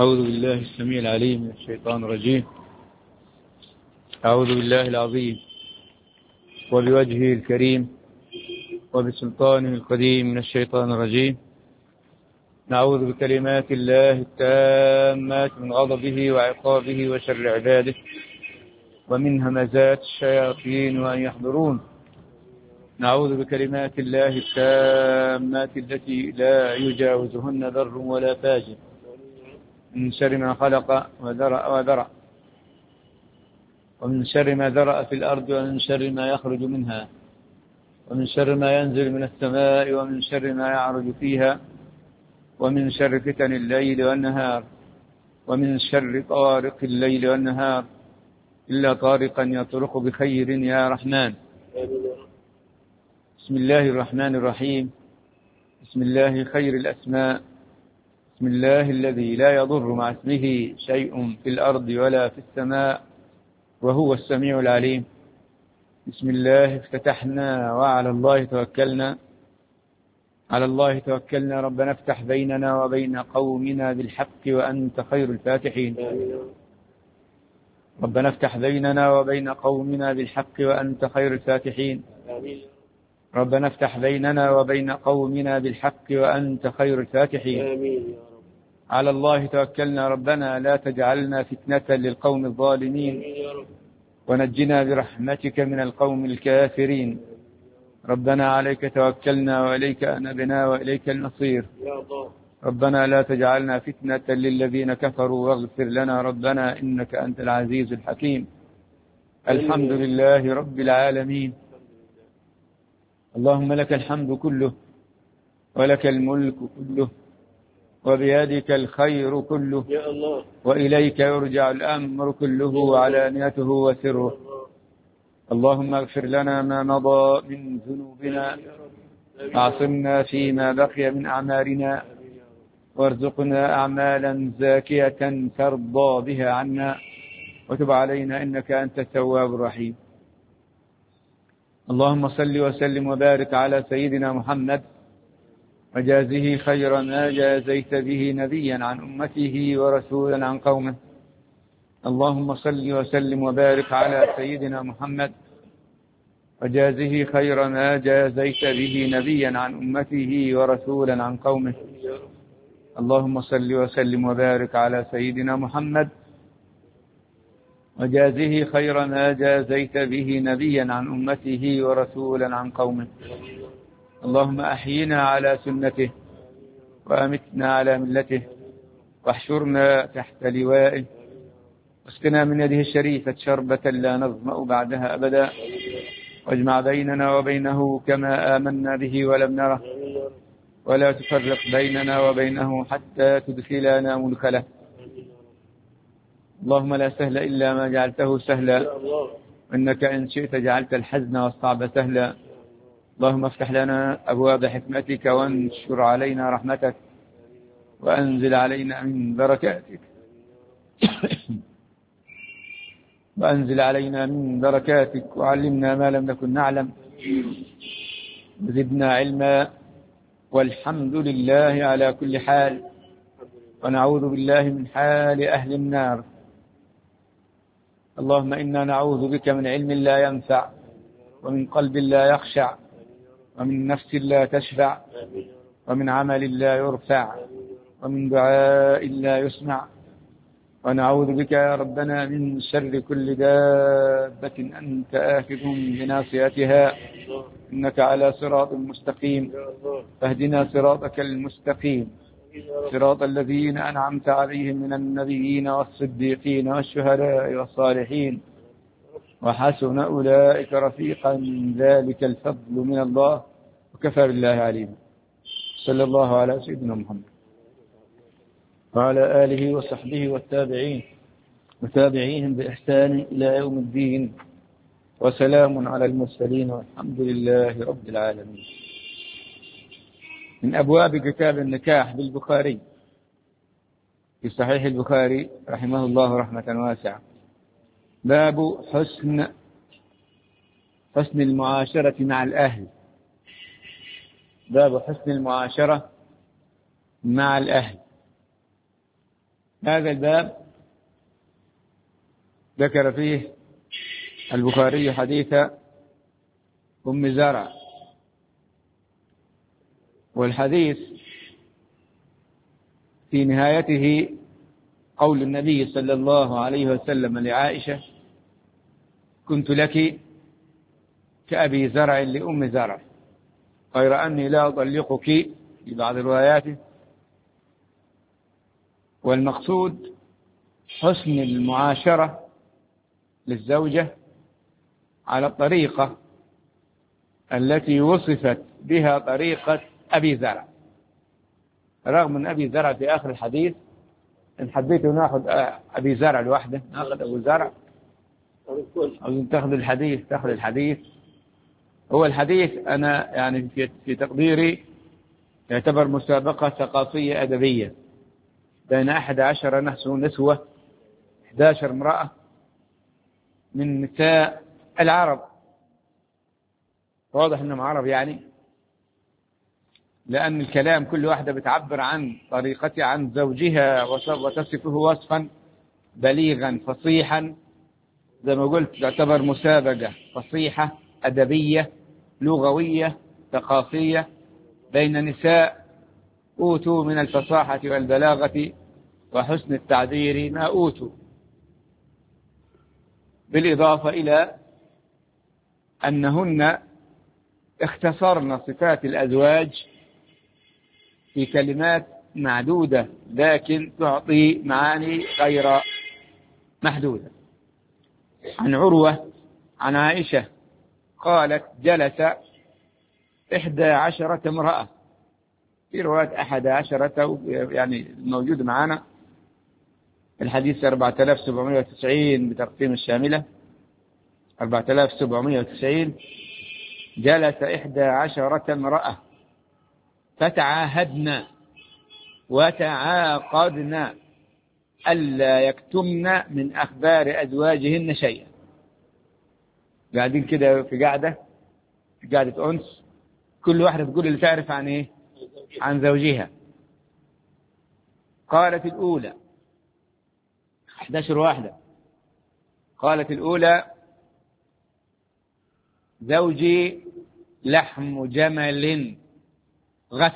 أعوذ بالله السميع العليم من الشيطان الرجيم. أعوذ بالله العظيم وبوجهه الكريم وبسلطانه القديم من الشيطان الرجيم. نعوذ بكلمات الله التامات من غضبه وعقابه وشر عباده ومن همزات الشياطين وأن يحضرون. نعوذ بكلمات الله التامات التي لا يجاوزهن بر ولا فاجر من شر ما خلق وذرأ ومن شر ما ذرأ في الأرض ومن شر ما يخرج منها ومن شر ما ينزل من السماء ومن شر ما يعرج فيها ومن شر فتن الليل والنهار ومن شر طارق الليل والنهار إلا طارقا يطرق بخير يا رحمن. بسم الله الرحمن الرحيم. بسم الله خير الأسماء. بسم الله الذي لا يضر مع اسمه شيء في الأرض ولا في السماء وهو السميع العليم. بسم الله افتتحنا وعلى الله توكلنا. على الله توكلنا. ربنا افتح بيننا وبين قومنا بالحق وأنت خير الفاتحين. ربنا افتح بيننا وبين قومنا بالحق وأنت خير الفاتحين. ربنا افتح بيننا وبين قومنا بالحق وأنت خير الفاتحين. على الله توكلنا. ربنا لا تجعلنا فتنة للقوم الظالمين ونجنا برحمتك من القوم الكافرين. ربنا عليك توكلنا وإليك أنبنا وإليك المصير. ربنا لا تجعلنا فتنة للذين كفروا واغفر لنا ربنا إنك أنت العزيز الحكيم. الحمد لله رب العالمين. اللهم لك الحمد كله ولك الملك كله وبيدك الخير كله وإليك يرجع الأمر كله وعلانيته وسره. اللهم اغفر لنا ما مضى من ذنوبنا واعصمنا فيما بقي من أعمالنا وارزقنا أعمالا زاكية ترضى بها عنا وتب علينا إنك أنت التواب الرحيم. اللهم صل وسلم وبارك على سيدنا محمد وجازه خير ما جازيت به نبيا عن أمته ورسولا عن قومه. اللهم صل وسلم وبارك على سيدنا محمد وجازه خير ما جازيت به نبيا عن أمته ورسولا عن قومه. اللهم صل وسلم وبارك على سيدنا محمد وجازه خير ما جازيت به نبيا عن أمته ورسولا عن قومه. اللهم أحينا على سنته وأمتنا على ملته واحشرنا تحت لوائه واسقنا من يده الشريفة شربة لا نظمأ بعدها أبدا واجمع بيننا وبينه كما آمنا به ولم نره ولا تفرق بيننا وبينه حتى تدخلنا مدخله. اللهم لا سهل إلا ما جعلته سهلا إنك إن شئت جعلت الحزن والصعب سهلا. اللهم افتح لنا أبواب حكمتك وانشر علينا رحمتك وأنزل علينا من بركاتك وأنزل علينا من بركاتك وعلمنا ما لم نكن نعلم وزدنا علما والحمد لله على كل حال ونعوذ بالله من حال أهل النار. اللهم إنا نعوذ بك من علم لا ينفع ومن قلب لا يخشع ومن نفس لا تشفع ومن عمل لا يرفع ومن دعاء لا يسمع. ونعوذ بك يا ربنا من شر كل دابة أنت آخذ بناصيتها إنك على صراط مستقيم. فاهدنا صراطك المستقيم صراط الذين أنعمت عليهم من النبيين والصديقين والشهداء والصالحين وحسن أولئك رفيقا. ذلك الفضل من الله وكفى بالله عليما. صلى الله على سيدنا محمد وعلى آله وصحبه والتابعين وتابعيهم بإحسان إلى يوم الدين وسلام على المرسلين والحمد لله رب العالمين. من أبواب كتاب النكاح بالبخاري في صحيح البخاري رحمه الله رحمة واسعة. باب حسن المعاشرة مع الأهل. باب حسن المعاشرة مع الأهل. هذا الباب ذكر فيه البخاري حديث أم زرع، والحديث في نهايته قول النبي صلى الله عليه وسلم لعائشة: كنت لك كأبي زرع لأم زرع، غير أني لا أطلقك في بعض الروايات. والمقصود حسن المعاشرة للزوجة على الطريقة التي وصفت بها طريقة أبي زرع، رغم أن أبي زرع في آخر الحديث، إن حبيتوا نأخذ أبي زرع لوحده نأخذ أبو زرع، أو تأخذ الحديث. هو الحديث أنا يعني في تقديري يعتبر مسابقة ثقافية أدبية بين 11 نسوة 11 امرأة من نساء العرب، واضح أنهم عرب يعني، لأن الكلام كل واحدة بتعبر عن طريقتها عن زوجها وتصفه وصفا بليغا فصيحا، زي ما قلت تعتبر مسابقة فصيحة أدبية لغوية ثقافية بين نساء أوتوا من الفصاحة والبلاغة وحسن التعبير ما أوتوا، بالإضافة إلى أنهن اختصرن صفات الأزواج في كلمات معدودة لكن تعطي معاني غير محدودة. عن عروة عن عائشة قالت: جلس 11 امرأة، في رواية 11 يعني موجود معنا الحديث 4790 بتقسيم الشاملة 4790. جلس 11 امرأة فتعاهدنا وتعاقدنا ألا يكتمن من أخبار أزواجهن شيئا. قاعدين كده في قاعدة أنس، كل واحدة تقول اللي تعرف عن إيه؟ عن زوجها. قالت الأولى 11 واحدة، قالت الأولى: زوجي لحم جمل غث،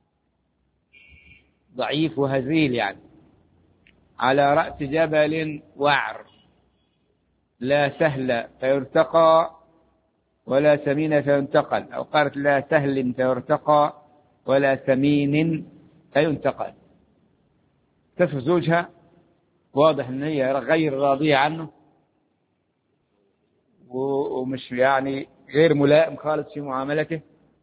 ضعيف وهزيل يعني، على رأس جبل وعر، لا سهل فيرتقى ولا سمين فينتقل، أو قالت لا سهل فيرتقى ولا سمين فينتقل. تصف زوجها، واضح أن هي غير راضية عنه ومش يعني غير ملائم خالص في معاملته،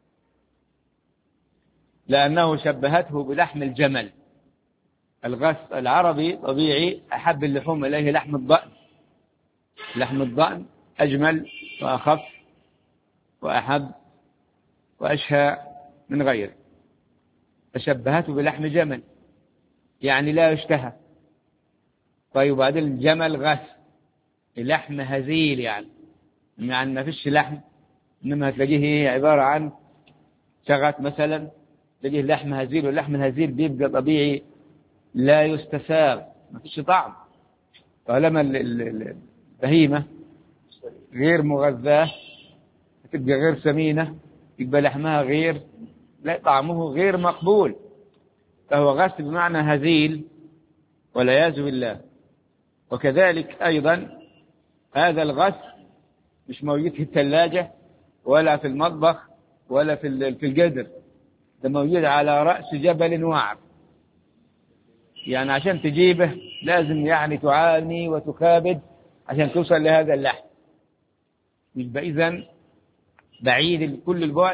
لأنه شبهته بلحم الجمل. الغث العربي طبيعي أحب اللحوم إليه لحم الضأن، لحم الضأن أجمل وأخف وأحب وأشهى من غيره، فشبهته بلحم جمل يعني لا يشتهى. طيب وبعدين الجمل غث، لحم هزيل يعني ما فيش لحم، إنما هتلاقيه عبارة عن شغط مثلا، تلاقيه لحم هزيل، واللحم الهزيل بيبقى طبيعي لا يستساغ، ما فيش طعم. طالما البهيمة غير مغذاة تبقى غير سمينة، يبقى لحمها غير، لا طعمه غير مقبول، فهو غث بمعنى هزيل والعياذ بالله. وكذلك أيضا هذا الغث مش موجود في الثلاجة ولا في المطبخ ولا في القدر، ده موجود على رأس جبل وعر، يعني عشان تجيبه لازم يعني تعاني وتكابد عشان توصل لهذا اللحم. يبقى إذن بعيد كل البعد،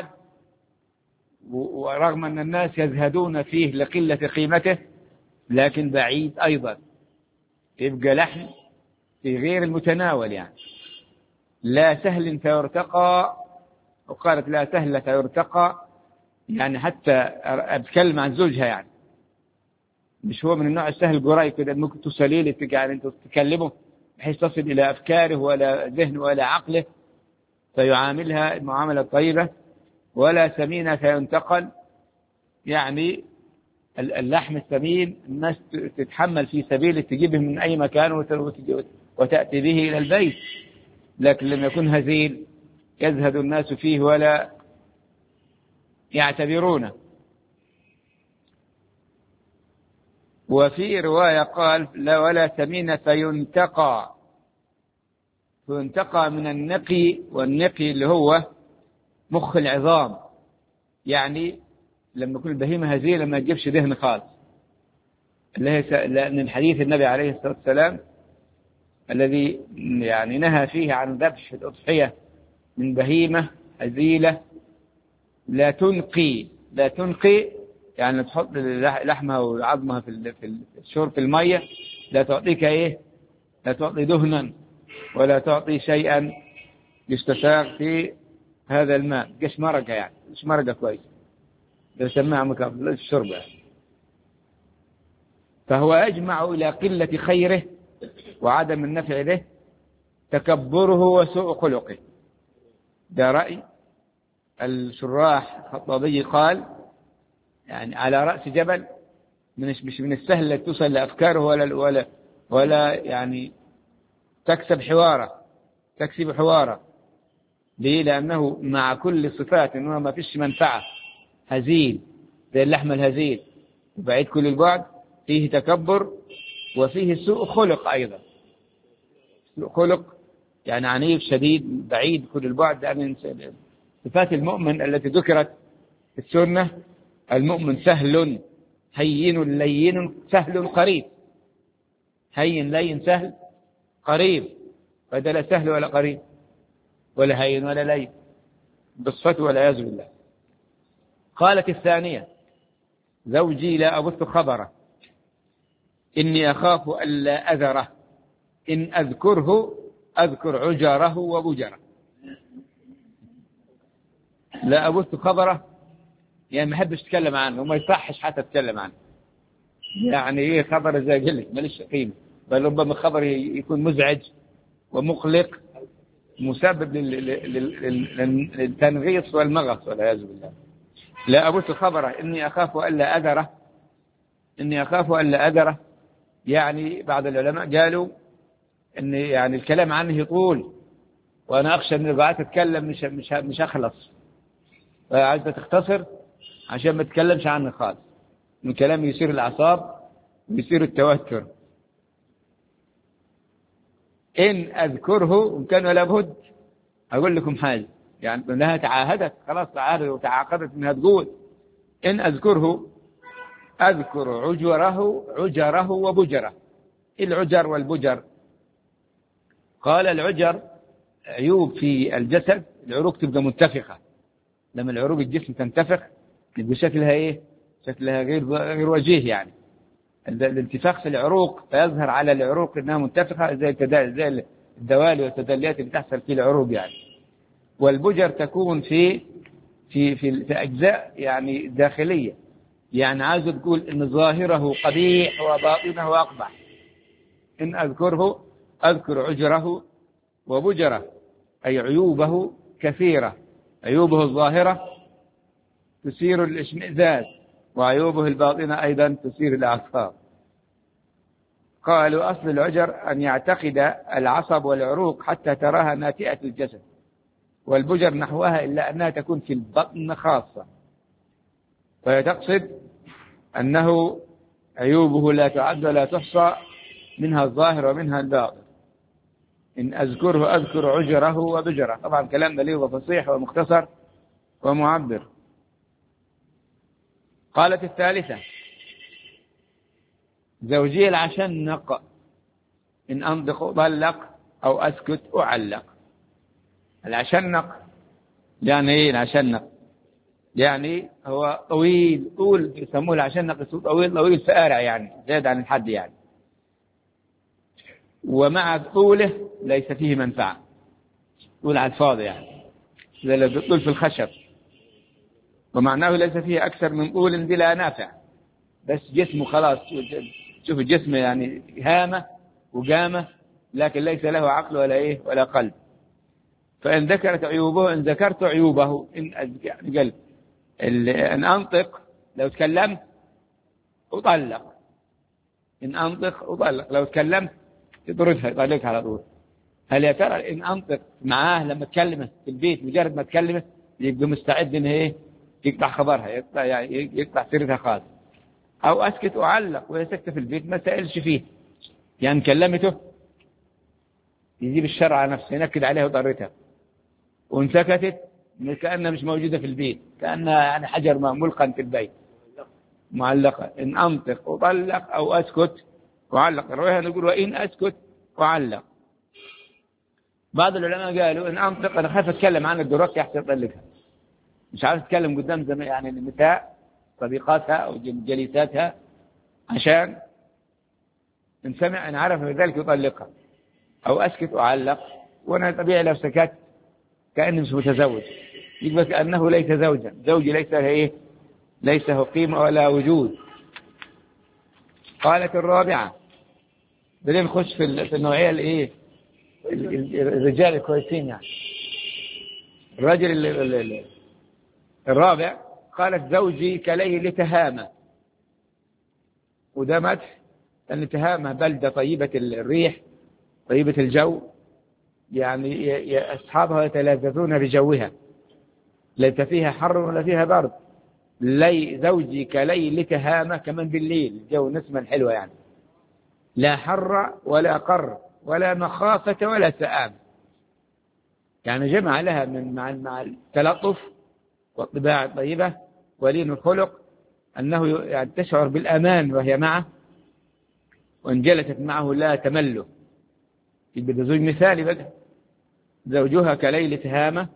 ورغم أن الناس يزهدون فيه لقلة قيمته لكن بعيد أيضا، يبقى لحم في غير المتناول يعني. لا سهل فيرتقى، وقالت لا سهل فيرتقى، يعني حتى أتكلم عن زوجها يعني مش هو من النوع السهل قريب كده ممكن تسليل يعني أنت تكلمه بحيث تصل إلى أفكاره ولا ذهنه ولا عقله فيعاملها المعاملة الطيبة. ولا سمين فينتقل، يعني اللحم الثمين الناس تتحمل في سبيل تجيبه من أي مكان وتأتي به إلى البيت، لكن لما يكون هزيل يزهد الناس فيه ولا يعتبرونه. وفي رواية قال لا ولا ثمين فينتقى من النقي، والنقي اللي هو مخ العظام، يعني لما يكون البهيمة هزيلة ما تجيبش دهن خالص، اللي هي لأن الحديث النبي عليه الصلاة والسلام الذي يعني نهى فيه عن ذبح الأضحية من بهيمة هزيلة لا تنقي يعني تحط لحمها وعظمها في الشرب في المية، لا تعطيك إيه، لا تعطي دهنا ولا تعطي شيئا يستساغ في هذا الماء، قش مرقة يعني مش مرقة كويس يسمعها مكان الشرب يعني. فهو أجمع إلى قلة خيره وعدم النفع له، تكبره وسوء خلقه. ده رأي الشراح الخطابي، قال يعني على رأس جبل، مش من السهل أن توصل لأفكاره ولا يعني تكسب حواره. ليه؟ لأنه مع كل صفات إنه ما فيش منفعة، هزيل زي اللحم الهزيل وبعيد كل البعد، فيه تكبر وفيه سوء خلق أيضا. سوء خلق يعني عنيف شديد بعيد كل البعد عن صفات المؤمن التي ذكرت في السنة. المؤمن سهل هين لين سهل قريب، هين لين سهل قريب، فده لا سهل ولا قريب ولا هين ولا لين بالصفة والعياذ بالله. قالت الثانية زوجي لا أبث خبره إني أخاف ألا أذره، إن أذكره أذكر عجره وبجره. لا أبث خبره يعني ما أحبش أتكلم عنه وما يصحش حتى أتكلم عنه، يعني إيه خبر زي قلت ماليش قيمة، بل ربما خبر يكون مزعج ومقلق مسبب للتنغيص والمغص والعياذ بالله. لا أبث خبره إني أخاف ألا أذره، يعني بعض العلماء قالوا إن يعني الكلام عنه يطول وأنا أخشى إن بعد أتكلم مش أخلص، فعايزة تختصر عشان ما تتكلمش عنه خالص، من كلام يصير الأعصاب ويصير التوتر. إن أذكره وإن كان ولا بد أقول لكم حاجة، يعني أنها تعاهدت خلاص، تعاهدت وتعاقدت أنها تقول إن أذكره أذكر عجره وبجره. العجر والبجر، قال العجر عيوب في الجسد، العروق تبقى منتفخة، لما العروق الجسم تنتفخ يبقى شكلها إيه؟ شكلها غير وجيه، يعني الانتفاخ في العروق فيظهر على العروق إنها منتفخة زي الدوالي والتدليات اللي تحصل في العروق يعني. والبجر تكون في أجزاء يعني داخلية، يعني عايز تقول إن ظاهره قبيح وباطنه أقبح. إن أذكره أذكر عجره وبجره، أي عيوبه كثيرة، عيوبه الظاهرة تثير الاشمئزاز وعيوبه الباطنة أيضا تثير الأعصاب. قالوا أصل العجر أن يعتقد العصب والعروق حتى تراها ناتئة الجسد، والبجر نحوها إلا أنها تكون في البطن خاصة، فيتقصد أنه عيوبه لا تعد ولا تحصى، منها الظاهر ومنها الباطن. إن أذكره أذكر عجره وبجره، طبعا كلام بليغ وفصيح ومختصر ومعبر. قالت الثالثة زوجي العشنق، إن أنطق أطلق أو أسكت أعلق. العشنق يعني إيه؟ العشنق يعني هو طويل يسموه العشنق، طويل فارع يعني زاد عن الحد يعني، ومع طوله ليس فيه منفعة، طول على الفاضي يعني زي اللي طول في الخشب، ومعناه ليس فيه أكثر من طول بلا نافع، بس جسمه خلاص، شوف الجسم يعني هامة وقامة لكن ليس له عقل ولا إيه ولا قلب. فإن ذكرت عيوبه، إن ذكرت عيوبه، إن قال أن أنطق لو تكلمت أطلق. إن أنطق أطلق، لو تكلمت تطردها يطلقها على طول. هل يا ترى إن أنطق معاه لما تكلمه في البيت مجرد ما تكلمه يبقى مستعد إنه إيه يقطع خبرها، يقطع يعني يقطع سيرتها خالص. أو أسكت وأعلق وهي سكتة في البيت ما سألش فيه، يعني كلمته يجيب الشر على نفسه ينكد عليها وطرتها، وإن سكتت كأنها مش موجودة في البيت، كأنها يعني حجر ملقا في البيت معلقة. إن أنطق أطلق أو أسكت وأعلق. الرواية نقول وإن أسكت وأعلق. بعض العلماء قالوا إن أنطق أنا خايف أتكلم عن الدروك يحسن أطلقها، مش عارف أتكلم قدام يعني النساء صديقاتها أو جليساتها، عشان إن سمع إن عرف ذلك يطلقها. أو أسكت وأعلق، وأنا طبيعي لو سكت كأني مش متزوج، يبقى كأنه ليس زوجا، زوجي ليس إيه، ليس له قيمة ولا وجود. قالت الرابعة، بدين نخش في النوعية الإيه، الرجال الكويسين يعني. الرجل الرابع قالت زوجي كليل تهامة، وده مدح، لأن تهامة بلدة طيبة الريح طيبة الجو، يعني أصحابها يتلذذون بجوها، ليس فيها حر ولا فيها برد. زوجي كليل تهامة، كمان بالليل الجو نسمة حلوة يعني، لا حر ولا قر ولا مخافة ولا سآم. يعني جمع لها من مع التلطف والطباع الطيبة ولين الخلق، أنه يعني تشعر بالأمان وهي معه، وإن جلست معه لا تمله. يبقى زوج مثالي بقى. زوجها كليل تهامة،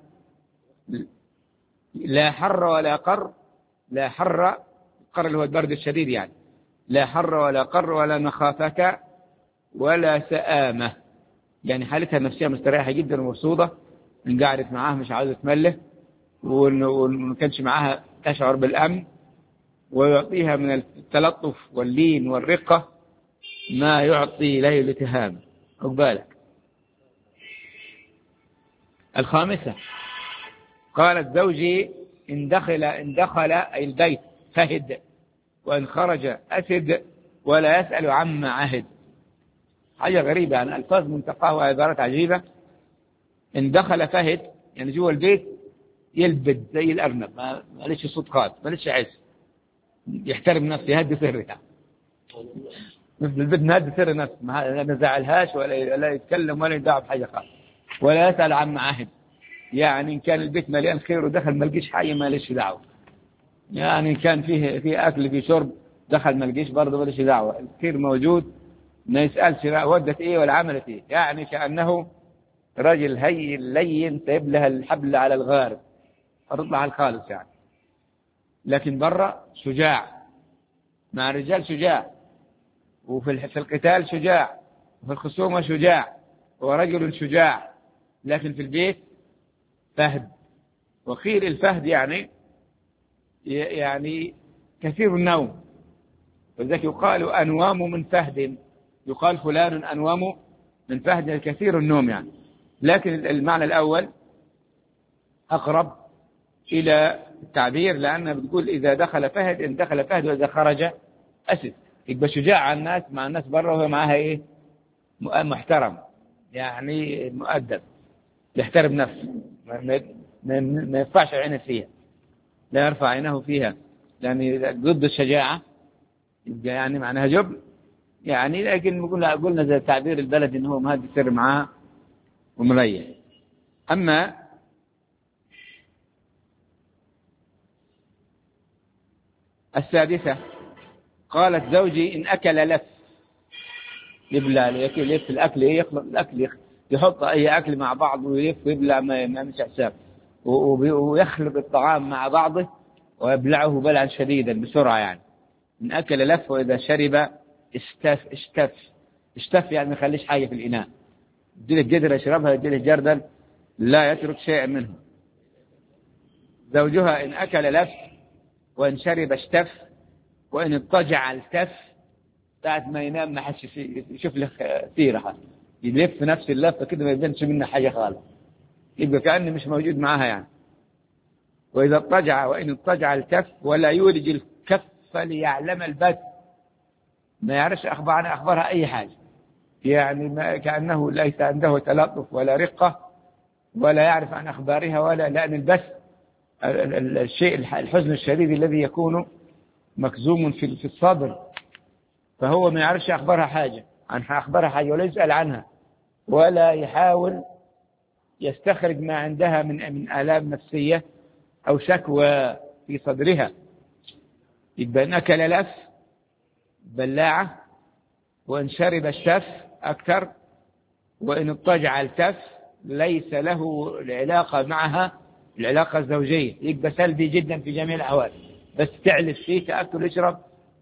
لا حر ولا قر، لا حر، قر اللي هو البرد الشديد يعني، لا حر ولا قر ولا مخافة ولا سآمة، يعني حالتها النفسية مستريحة جدا ومبسوطة، إن قعدت معاه مش عاوزة تمله، وما كانش معاها تشعر بالأمن، ويعطيها من التلطف واللين والرقة ما يعطي له الاتهام. بالك. الخامسة قالت زوجي إن دخل أي البيت فهد، وإن خرج أسد، ولا يسأل عما عهد. حاجة غريبة يعني، ألفاظ منتقاه وعبارات عجيبة. إن دخل فهد يعني جوا البيت يلبد زي الأرنب، ما ليش صوت خالص، ما ليش عز، يحترم نفسه، يهدي سرها. مثل البيت نهدي سر نفسه، ما نزعلهاش ولا يتكلم ولا يدعو بحاجة خالص، ولا يسأل عن معاهد. يعني إن كان البيت مليان خير ودخل ما لقيش حاجة ما ليش دعوة، يعني إن كان فيه أكل فيه شرب دخل ما لقيش برضه ما ليش دعوة، الخير موجود، ما يسألش ودت إيه ولا عملت إيه. يعني كأنه رجل هي لين سيب لها الحبل على الغارب تطلع على الخالص يعني. لكن برا شجاع، مع الرجال شجاع، وفي القتال شجاع، وفي الخصومة شجاع، ورجل شجاع. لكن في البيت فهد. وقيل الفهد يعني كثير النوم، ولذلك يقال أنوام من فهد، يقال فلان أنوام من فهد، كثير النوم يعني. لكن المعنى الأول أقرب إلى التعبير، لأنها بتقول إذا دخل فهد إن دخل فهد، وإذا خرج أسد. يبقى شجاع على الناس مع الناس برا، وهو معها إيه محترم يعني مؤدب، يحترم نفسه، ما يرفعش عينه فيها، لا يرفع عينه فيها، لأن ضد الشجاعة يبقى يعني معناها جبن يعني. لكن قلنا زي تعبير البلد إنه مهدي سر معها ومريح. أما السادسة قالت زوجي إن أكل لف، يبلع يلف الأكل، يخلط الأكل، يحط أي أكل مع بعض ويلف ويبلع، ما مش حساب، ويخلط الطعام مع بعضه ويبلعه بلعا شديدا بسرعة يعني. إن أكل لف، وإذا شرب اشتف يعني ما يخليش حاجة في الإناء، يديله قدر يشربها، يديله جردا لا يترك شيئا منه. زوجها إن أكل لف، وإن شرب اشتف، وإن اضطجع التف، ساعة ما ينام ما حدش يشوف له سيرة، يلف نفس اللفة كده ما يبينش منه حاجة خالص، يبقى كأنه مش موجود معها يعني. وإذا اضطجع، وإن اضطجع الكف، ولا يولج الكف ليعلم البث، ما يعرفش أخبارها أي حاجة، يعني ما كأنه ليس عنده تلطف ولا رقة، ولا يعرف عن أخبارها، ولا لأن البث الشيء الحزن الشديد الذي يكون مكزوم في الصدر، فهو ما يعرفش أخبارها حاجة عن أخبارها حاجة، ولا يسأل عنها، ولا يحاول يستخرج ما عندها من آلام نفسية أو شكوى في صدرها. يبقى إن أكل لف بلاعة، وإن شرب الشف أكثر، وإن اضطجع التف، ليس له العلاقة معها العلاقة الزوجية، يبقى سلبي جدا في جميع الأحوال، بس تعلف فيه تأكل يشرب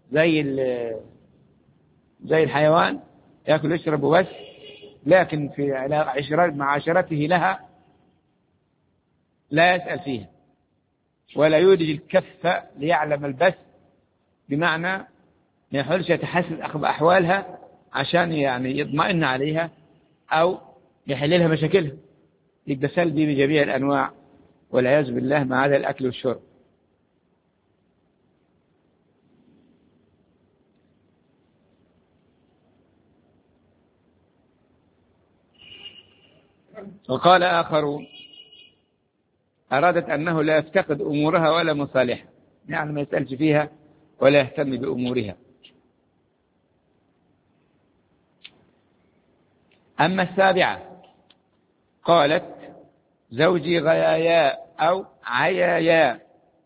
زي الحيوان، يأكل يشرب وبس، لكن في معاشرته لها لا يسأل فيها، ولا يولج الكف ليعلم البث، بمعنى ما يحاولش يتحسس أحوالها عشان يعني يطمئن عليها أو يحل لها مشاكلها، يبقى سلبي بجميع الأنواع والعياذ بالله، ما عدا الأكل والشرب. وقال آخرون أرادت أنه لا يفتقد أمورها ولا مصالحها، يعني ما يسألش فيها ولا يهتم بأمورها. أما السابعة قالت زوجي غياياء أو عياياء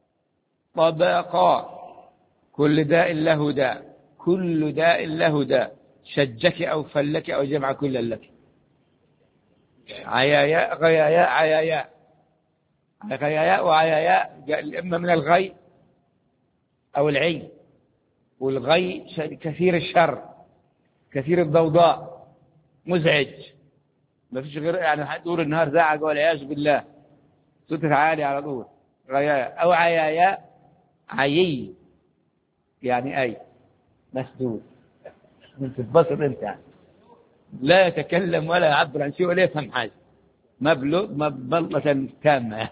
طبقا، كل داء له داء، كل داء له داء، شجك أو فلك أو جمع كل لك. عياياء غياياء عياياء، غياياء وعياياء إما من الغي أو العي، والغي كثير الشر، كثير الضوضاء، مزعج، ما فيش غير يعني طول النهار زعق والعياذ بالله، صوته عالي على طول، غياياء. أو عياياء عيي، يعني أي مسدود، من تتبسط أنت يعني. لا يتكلم ولا يعبر عن شيء ولا يفهم حاجة، مبلطة تامة.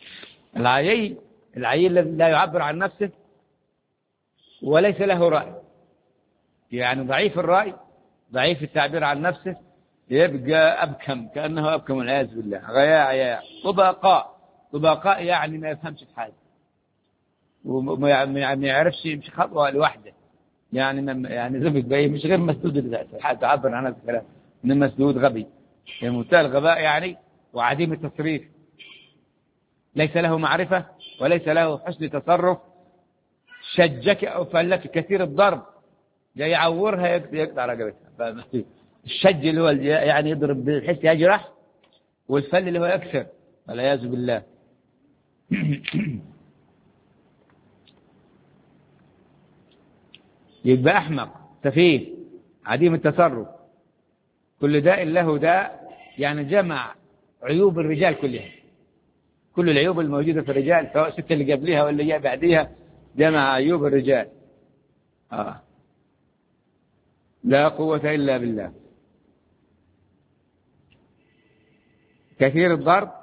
العيي الذي لا يعبر عن نفسه وليس له رأي، يعني ضعيف الرأي، ضعيف التعبير عن نفسه، يبقى أبكم، كأنه أبكم والعياذ بالله. غياء عياء طبقاء يعني ما يفهمش في حاجة، وما يعرفش يمشي خطوة لوحده، يعني زبد بيه، مش غير مسدود تعبر عن هذا الكلام، من مسدود غبي، يعني منتهى الغباء يعني، وعديم التصريف، ليس له معرفة وليس له حسن تصرف. شجك أو فلك، كثير الضرب، جاي يعورها يقطع رقبتها. الشج اللي هو يعني يضرب بحيث يجرح، والفل اللي هو يكسر، والعياذ بالله. يبقى أحمق، سفيه، عديم التصرف. كل داء له داء، يعني جمع عيوب الرجال كلها، كل العيوب الموجودة في الرجال، سواء الست اللي قبلها واللي جاء بعديها، جمع عيوب الرجال. لا قوة إلا بالله. كثير الضرب،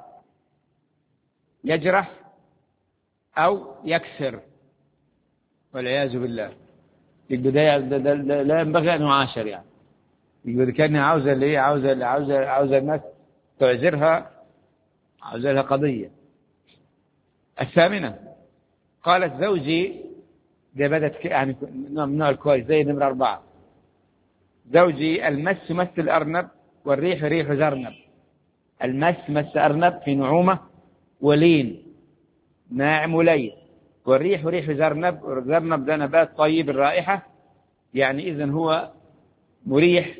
يجرح أو يكسر، والعياذ بالله. يبقى ده لا ينبغي أن يعاشر، يعني يقول كأنها عاوزة اللي هي عاوزة الناس تعذرها، عاوزة لها قضية. الثامنة قالت زوجي، ده بدت يعني من نوع الكويس زي نمرة 4. زوجي المس مس الأرنب، والريح ريح زرنب. المس مس أرنب في نعومة ولين، ناعم ولين. والريح ريح زرنب، زرنب ده نبات طيب الرائحة، يعني إذن هو مريح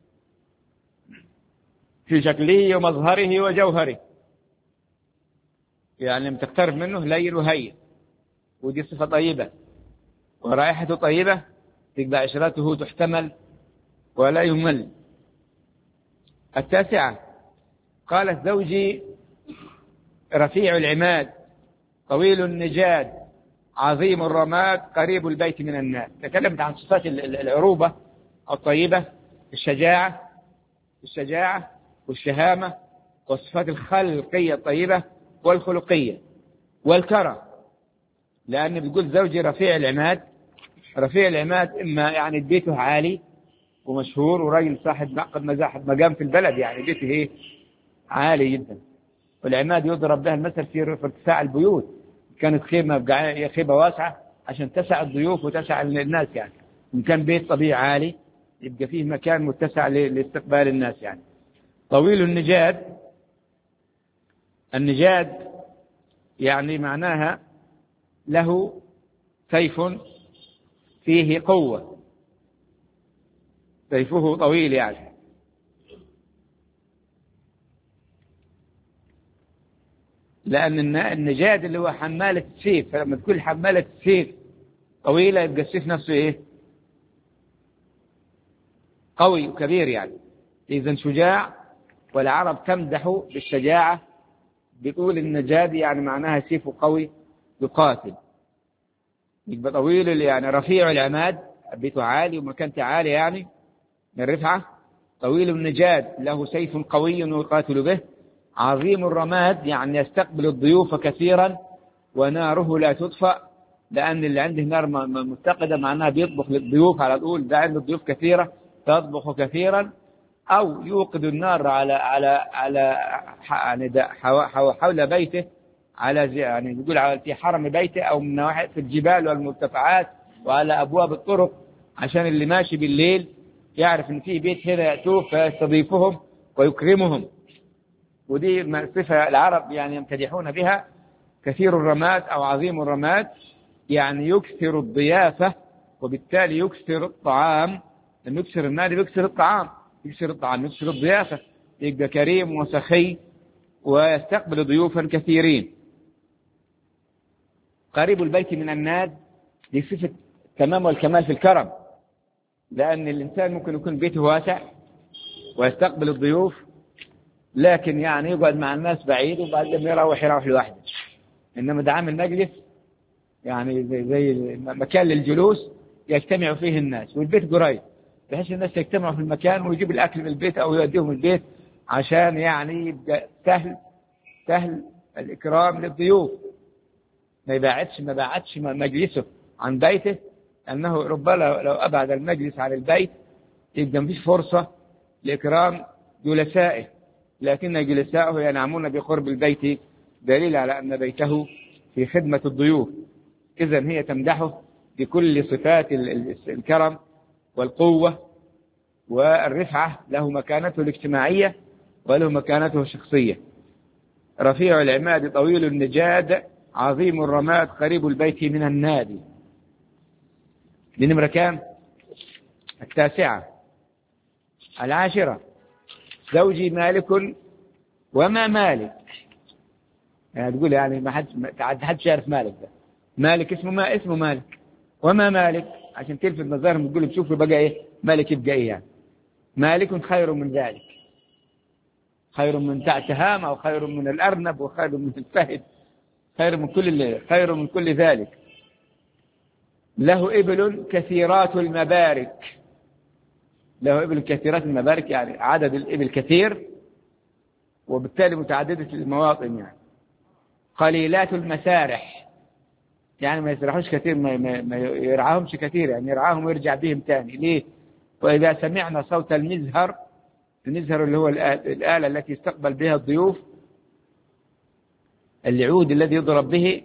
في شكله ومظهره وجوهره، يعني لما تقترب منه لين وهين، ودي صفة طيبة، ورائحته طيبة، تبقى عشرته تحتمل ولا يمل. التاسعة قالت زوجي رفيع العماد، طويل النجاد، عظيم الرماد، قريب البيت من الناس. تكلمت عن صفات العروبة الطيبة، الشجاعة والشهامة، والصفات الخلقية الطيبة والخلقية والكرم. لأن بيقول زوجي رفيع العماد، رفيع العماد إما يعني بيته عالي ومشهور وراجل صاحب مقام في البلد، يعني بيته إيه عالي جدا. والعماد يضرب به المثل في ارتفاع البيوت، كانت خيمة واسعة عشان تسع الضيوف وتسع الناس يعني. إن كان بيت طبيعي عالي يبقى فيه مكان متسع لاستقبال الناس يعني. طويل النجاد، النجاد يعني معناها له سيف فيه قوة، سيفه طويل يعني. لأن النجاد اللي هو حمالة السيف، فلما تكون حمالة السيف طويلة يبقى السيف نفسه إيه قوي وكبير يعني. إذن شجاع، والعرب تمدح بالشجاعة بطول النجاد، يعني معناها سيفه قوي يقاتل. يبقى طويل يعني رفيع العماد، بيته عالي ومكانته عالية يعني من الرفعة. طويل النجاد له سيف قوي يقاتل به. عظيم الرماد يعني يستقبل الضيوف كثيرا وناره لا تطفأ، لأن اللي عنده نار متقدة معناها بيطبخ للضيوف على طول، ده عنده ضيوف كثيرة تطبخ كثيرا. أو يوقد النار على يعني حول بيته، على يعني يقول في حرم بيته أو من نواحي في الجبال والمرتفعات وعلى أبواب الطرق، عشان اللي ماشي بالليل يعرف إن في بيت هنا يأتوه فيستضيفهم ويكرمهم. ودي صفة العرب يعني يمتدحون بها. كثير الرماد أو عظيم الرماد يعني يكثر الضيافة، وبالتالي يكثر الطعام. لما يكثر المال يكثر الطعام، يكثر الطعام يكثر الضيافة، يبقى كريم وسخي ويستقبل ضيوفا كثيرين. قريب البيت من الناد دي صفة التمام والكمال في الكرم، لأن الإنسان ممكن يكون بيته واسع ويستقبل الضيوف، لكن يعني يقعد مع الناس بعيد وبعدين يروح لوحده. إنما دعام المجلس يعني زي مكان للجلوس يجتمع فيه الناس، والبيت قريب بحيث الناس يجتمعوا في المكان ويجيب الأكل من البيت أو يوديهم البيت، عشان يعني يبقى سهل الإكرام للضيوف. ما بعدش مجلسه عن بيته، أنه ربما لو أبعد المجلس عن البيت يبقى مفيش فرصة لإكرام جلسائه، لكن جلسائه ينعمون بقرب البيت، دليل على أن بيته في خدمة الضيوف. إذن هي تمدحه بكل صفات الكرم والقوة والرفعة، له مكانته الاجتماعية وله مكانته الشخصية. رفيع العماد طويل النجاد عظيم الرماد قريب البيت من النادي. دي نمرة كام؟ 9. 10 زوجي مالك وما مالك. يعني تقول يعني ما حدش يعرف مالك ده. مالك اسمه مالك، وما مالك عشان تلفت نظرهم تقول تشوفوا بقى ايه مالك يبقى ايه يعني. مالك خير من ذلك، خير من تهام أو خير من الأرنب وخير من الفهد، خير من كل ذلك. له إبل كثيرات المبارك، له إبل كثيرات المبارك يعني عدد الإبل كثير وبالتالي متعددة المواطن يعني. قليلات المسارح يعني ما يسرحوش كثير، ما يرعاهمش كثير يعني، يرعاهم ويرجع بهم تاني. ليه؟ وإذا سمعنا صوت المزهر اللي هو الآلة التي يستقبل بها الضيوف، العود الذي يضرب به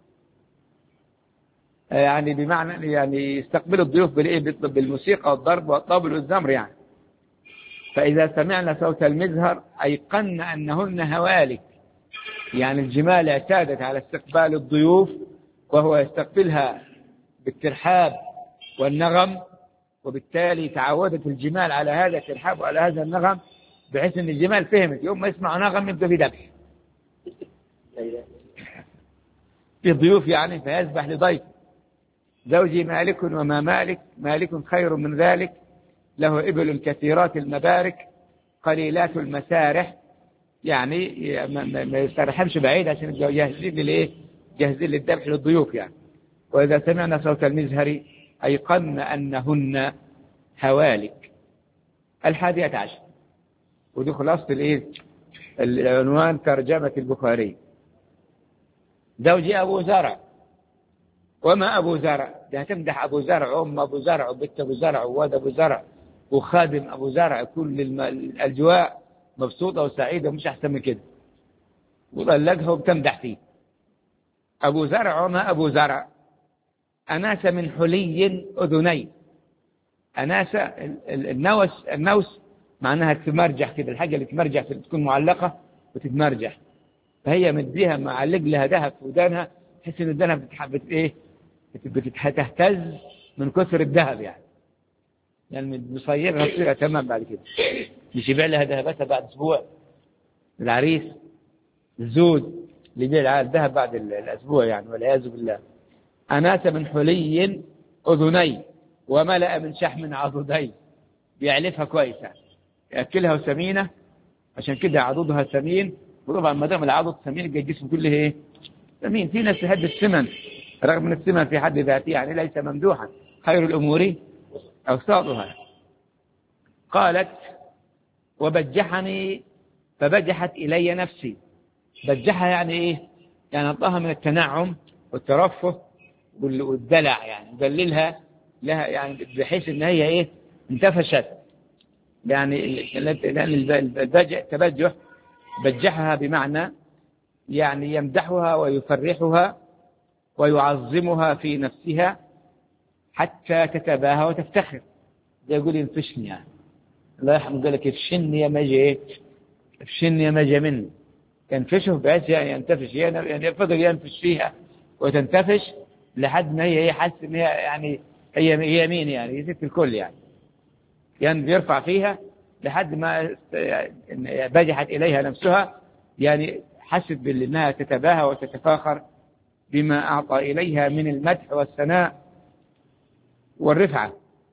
يعني بمعنى يعني يستقبل الضيوف بالموسيقى والضرب والطبل والزمر يعني. فإذا سمعنا صوت المزهر أيقنا أنهن هوالك، يعني الجمال اعتادت على استقبال الضيوف وهو يستقبلها بالترحاب والنغم، وبالتالي تعودت الجمال على هذا الترحاب وعلى هذا النغم، بحيث أن الجمال فهمت يوم ما يسمع نغم يبقى في ذبح في ضيوف يعني، فيذبح لضيف. زوجي مالك وما مالك، مالك خير من ذلك، له إبل كثيرات المبارك قليلات المسارح، يعني ما يسترحمش بعيد عشان جاهزين للإيه؟ جاهزين للذبح للضيوف يعني. وإذا سمعنا صوت المزهر أيقنا أنهن هوالك. 11 ودي خلاصة الإيه؟ العنوان ترجمة البخاري. زوجي أبو زرع وما أبو زرع، ده تمدح أبو زرع وأم أبو زرع وبنت أبو زرع وواد أبو زرع وخادم أبو زرع، كل الأجواء مبسوطة وسعيدة مش أحسن من كده، وطلقها وبتمدح فيه. أبو زرع وما أبو زرع أناس من حلي أذني. أناس النوس معناها تمرجح كده، الحاجة اللي تمرجح تكون معلقة وتتمرجح، فهي مديها معلق لها ذهب في ودانها، تحس إن ودانها بتهتز من كثر الذهب يعني بيصيرها تصير تمام. بعد كده مش يبيع لها ذهبتها بعد أسبوع، العريس الزوج اللي يبيع الذهب بعد الأسبوع يعني، والعياذ بالله. أناس من حلي أذني وملأ من شحم عضدي، بيعلفها كويس يعني، يأكلها سمينة، عشان كده عضدها سمين. وطبعا ما دام العضد سمين يبقى الجسم كله ايه؟ سمين. في ناس تحب السمن رغم ان السمن في حد ذاته يعني ليس ممدوحا، خير الأمور أوساطها. قالت وبجحني فبجحت إلي نفسي. بجحها يعني ايه؟ يعني أعطاها من التنعم والترفه والدلع، يعني دللها لها يعني بحيث ان هي ايه؟ انتفشت يعني. لأن التبجح بجحها بمعنى يعني يمدحها ويفرحها ويعظمها في نفسها حتى تتباهى وتفتخر. ده يقول ينفشني يعني، الله يرحمه قال لك افشني يا مجي، افشني يا مجي مني. ينفشه بحيث يعني ينتفش، يعني يفضل ينفش فيها وتنتفش لحد ما هي حاسه ان هي مين يعني، هي ست الكل يعني يرفع فيها لحد ما بجحت إليها نفسها، يعني حست بأنها تتباهى وتتفاخر بما أعطى إليها من المدح والثناء والرفعة.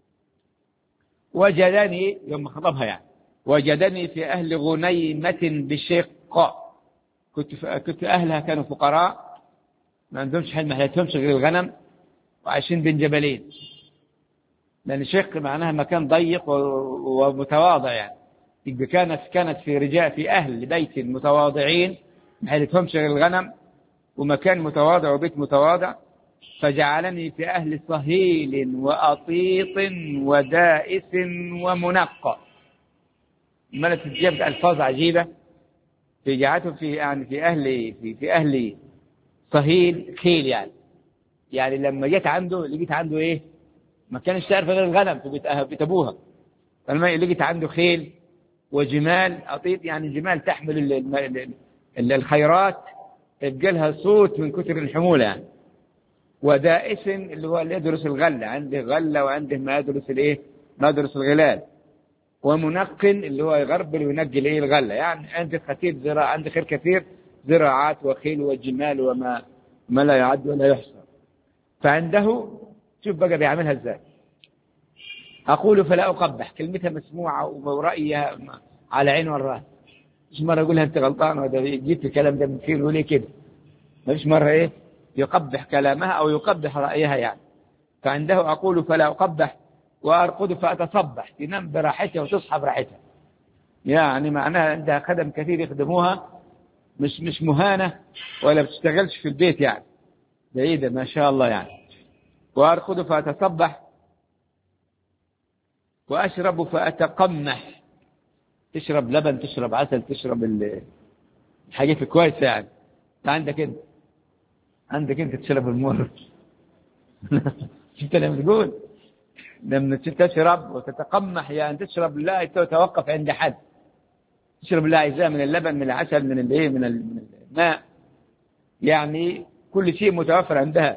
وجدني يوم خطبها يعني، وجدني في أهل غنيمة بشق. كنت أهلها كانوا فقراء ما عندهمش حل، ما لهمش غير الغنم، وعايشين بين جبلين. لأن شق معناها مكان ضيق ومتواضع يعني. كانت في رجاء في أهل بيت متواضعين ما لهمش غير الغنم ومكان متواضع وبيت متواضع. فجعلني في أهل صهيل وأطيط ودائس ومنقى. ملت جابت ألفاظ عجيبة. جعلته في أهل صهيل خيل يعني لما جيت عنده لقيت عنده إيه؟ ما كانش تعرف غير الغنم في بيت أبوها، فلما لقيت عنده خيل وجمال. أطيط يعني جمال تحمل الخيرات، يبقى لها صوت من كثر الحمولة يعني. ودائس اللي هو اللي يدرس الغلة، عنده غلة وعنده ما يدرس الغلال. ومنق اللي هو يغربل وينقي الغلة، يعني عنده خير كثير، زراعات وخيل وجمال وما لا يعد ولا يحصى. فعنده شوف بقى بيعملها ازاي. أقول فلا أقبح، كلمتها مسموعة ورأيها على عين والرأس. مش مرة أقولها أنت غلطان وده جبت الكلام ده من فين وليه كده، مش مرة إيه يقبح كلامها أو يقبح رأيها يعني. فعنده أقول فلا أقبح وأرقد فأتصبح، تنام براحتها وتصحى براحتها، يعني معناها عندها خدم كثير يخدموها، مش مهانة ولا بتشتغلش في البيت يعني، بعيدة ما شاء الله يعني. وأرقد فأتصبح وأشرب فأتقمح، تشرب لبن تشرب عسل تشرب الحاجات الكويسة يعني. عندك انت تشرب المر. شفت لما تقول لما تشرب وتتقمح يعني تشرب لا تتوقف عند حد، تشرب لا عايزاه من اللبن من العسل من من الماء، يعني كل شيء متوفر عندها.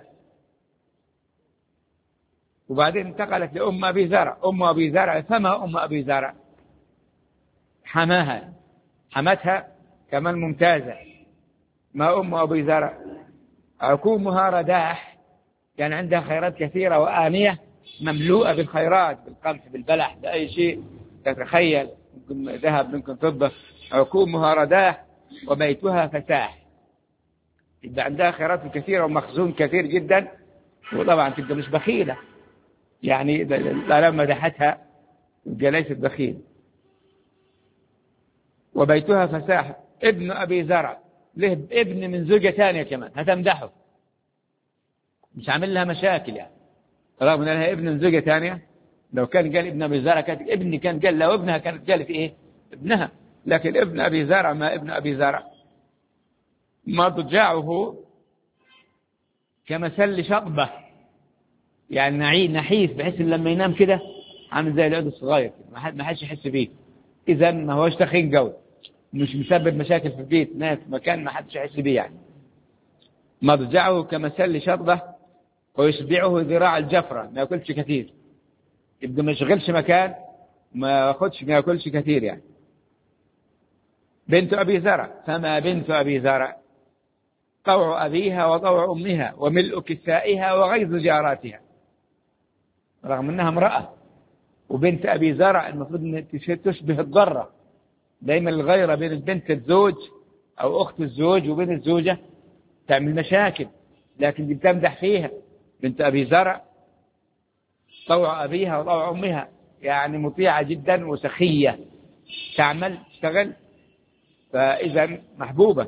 وبعدين انتقلت لأم أبي زرع. أم أبي زرع فما أم أبي زرع؟ حمتها كمان ممتازة. ما أم أبي زرع؟ عكومها رداح، يعني عندها خيرات كثيرة وآنية مملوءة بالخيرات، بالقمح بالبلح بأي شيء تتخيل، ممكن ذهب ممكن فضة. عكومها رداح وبيتها فساح، يبقى عندها خيرات كثيرة ومخزون كثير جدا، وطبعا تبقى مش بخيلة يعني لما دحتها يبقى ليست بخيل. وبيتها فساح. ابن أبي زرع له ابن من زوجة ثانية كمان هتمدحه، مش عامل لها مشاكل يعني، رغم أن لها ابن زوجة ثانية. لو كان قال ابن أبي زرع كانت ابني، كان قال لو ابنها كانت قالت إيه ابنها، لكن ابن أبي زرع ما ابن أبي زرع. مضجعه كمثل شطبة، يعني نحيف، بحيث لما ينام كده عامل زي العود الصغير، ما حدش يحس بيه. إذا ما هوش تخين قوي، مش مسبب مشاكل في البيت، ناس في مكان ما حدش يحس بيه يعني. مضجعه كمثل شطبة ويشبعه ذراع الجفرة، ما يأكلش كثير، يبقى ما يشغلش مكان، ما يأكلش كثير يعني. بنت أبي زرع، فما بنت أبي زرع طوع أبيها وطوع أمها وملء كسائها وغيظ جاراتها، رغم أنها امرأة وبنت أبي زرع المفروض أن تشبه الضرة. دائما الغيرة بين البنت الزوج أو أخت الزوج وبين الزوجة تعمل مشاكل، لكن دي بتمدح فيها. بنت أبي زرع طوع أبيها وطوع أمها، يعني مطيعة جدا وسخية، تعمل تشتغل، فإذا محبوبة.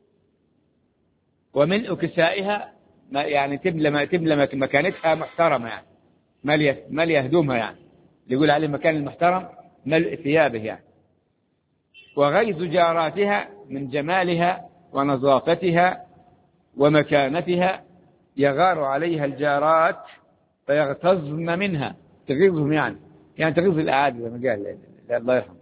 وملء كسائها يعني تملى مكانتها محترمة، يعني مالية هدومها، يعني يقول عليه مكان المحترم ملء ثيابه يعني. وغيظ جاراتها من جمالها ونظافتها ومكانتها، يغار عليها الجارات فيغتظن منها، تغيظهم يعني تغيظ الأعادي زي ما قال الله يرحمه.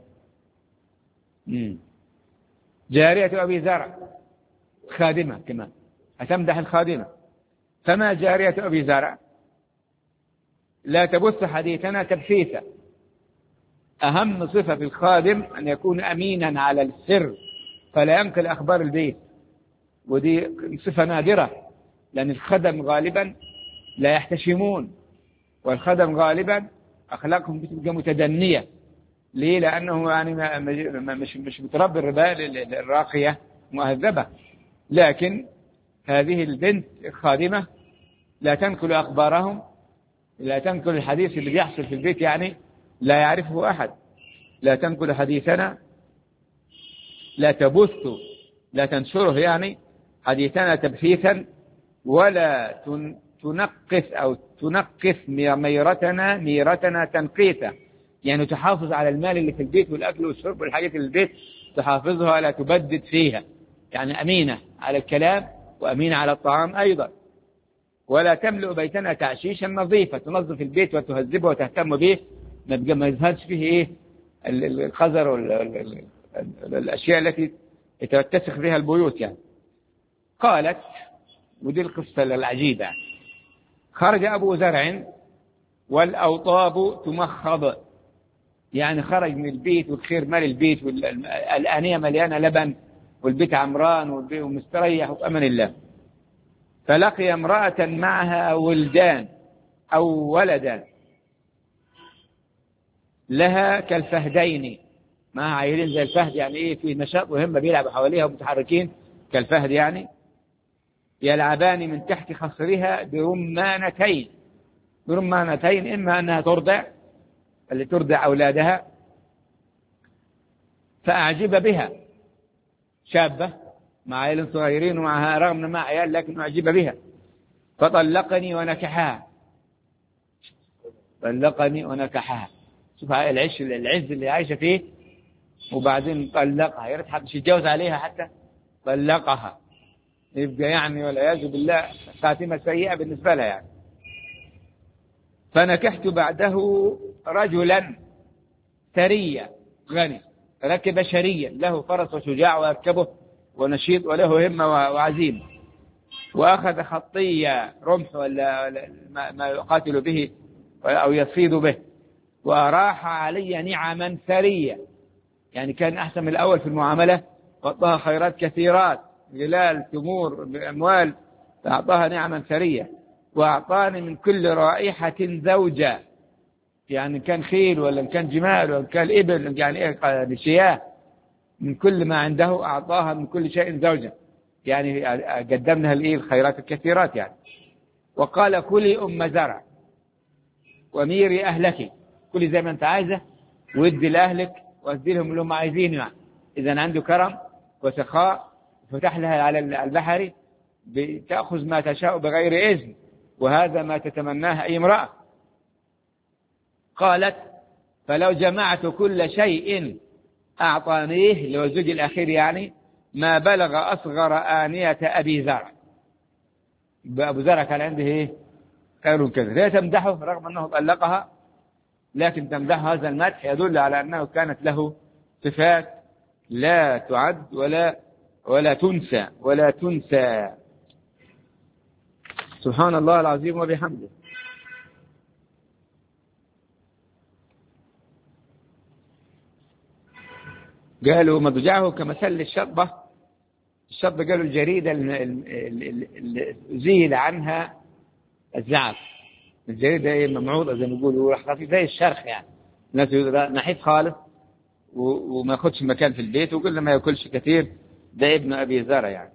جارية أبي زرع خادمة كمان، أتمدح الخادمة. فما جارية أبي زرع لا تبث حديثنا تبثيثا. أهم صفة في الخادم أن يكون أمينا على السر، فلا ينقل أخبار البيت، ودي صفة نادرة، لأن الخدم غالبا لا يحتشمون، والخدم غالبا أخلاقهم بتبقى متدنية. ليه؟ لأنه يعني مش متربي الربال الراقية مؤهذبة. لكن هذه البنت الخادمة لا تنقل أخبارهم، لا تنقل الحديث اللي بيحصل في البيت، يعني لا يعرفه أحد. لا تنقل حديثنا، لا تبث، لا تنشره يعني حديثنا تبثيثا، ولا تنقث ميرتنا تنقيثا، يعني تحافظ على المال اللي في البيت والأكل والشرب والحاجات اللي في البيت تحافظها، لا تبدد فيها، يعني أمينة على الكلام وأمينة على الطعام أيضا. ولا تملؤ بيتنا تعشيشا نظيفة، تنظف البيت وتهذبه وتهتم به، ما يظهرش فيه إيه القذر والأشياء التي تتسخ بها البيوت يعني. قالت، ودي القصة العجيبة، خرج أبو زرع والأوطاب تمخض، يعني خرج من البيت والخير مال البيت والآنية مليانة لبن والبيت عمران ومستريح وأمن الله. فلقي امرأة معها ولدان أو ولدان لها كالفهدين، معها عيلين زي الفهد، يعني إيه في نشاط وهمة بيلعبوا حواليها ومتحركين كالفهد يعني. يلعبان من تحت خصرها برمانتين، إما أنها ترضع، اللي ترضع أولادها، فأعجب بها، شابة مع عيال صغيرين ومعها رغم ما عيال لكن أعجب بها، فطلقني ونكحها. شوف العز اللي عايشة فيه، وبعدين طلقها، يا ريت حد يتجوز عليها حتى، طلقها، يبقى يعني والعياذ بالله خاتمة سيئة بالنسبة لها يعني. فنكحت بعده رجلا ثريا غني، ركب شريا، له فرس وشجاع ويركبه ونشيط وله همة وعزيمة، وأخذ خطية رمح ولا ما يقاتل به أو يصيد به، وأراح علي نعما ثرية، يعني كان أحسن من الأول في المعاملة، وأعطاها خيرات كثيرات، غلال تمور بأموال، فأعطاها نعما ثرية. وأعطاني من كل رائحة زوجة، يعني كان خيل ولا كان جمال ولا كان إبل، يعني بشياه، من كل ما عنده أعطاها من كل شيء زوجة، يعني قدمنا الخيرات الكثيرات يعني. وقال كلي أم زرع وميري أهلك، كلي زي ما أنت عايزة وادي لأهلك وادي لهم اللي هم عايزينه يعني. إذا عنده كرم وسخاء فتح لها على البحر، بتأخذ ما تشاء بغير إذن، وهذا ما تتمناه أي امرأة. قالت فلو جمعت كل شيء أعطانيه، لو الزوج الأخير يعني، ما بلغ أصغر آنية أبي زرع. أبو زرع كان عنده إيه؟ خير كذا. لا تمدحه رغم أنه طلقها، لكن تمدح هذا المدح يدل على أنه كانت له صفات لا تعد ولا تنسى ولا تنسى. سبحان الله العظيم وبحمده. قالوا مضجعه كمثل الشطبة. الشطبة قالوا الجريدة اللي زيل عنها الزعف. الجريدة ممعوضة زي ما يقولوا، خفيف زي الشرخ يعني، الناس نحيف خالص وما ياخدش مكان في البيت، وكل ما ياكلش كثير. ده ابن أبي زرع يعني.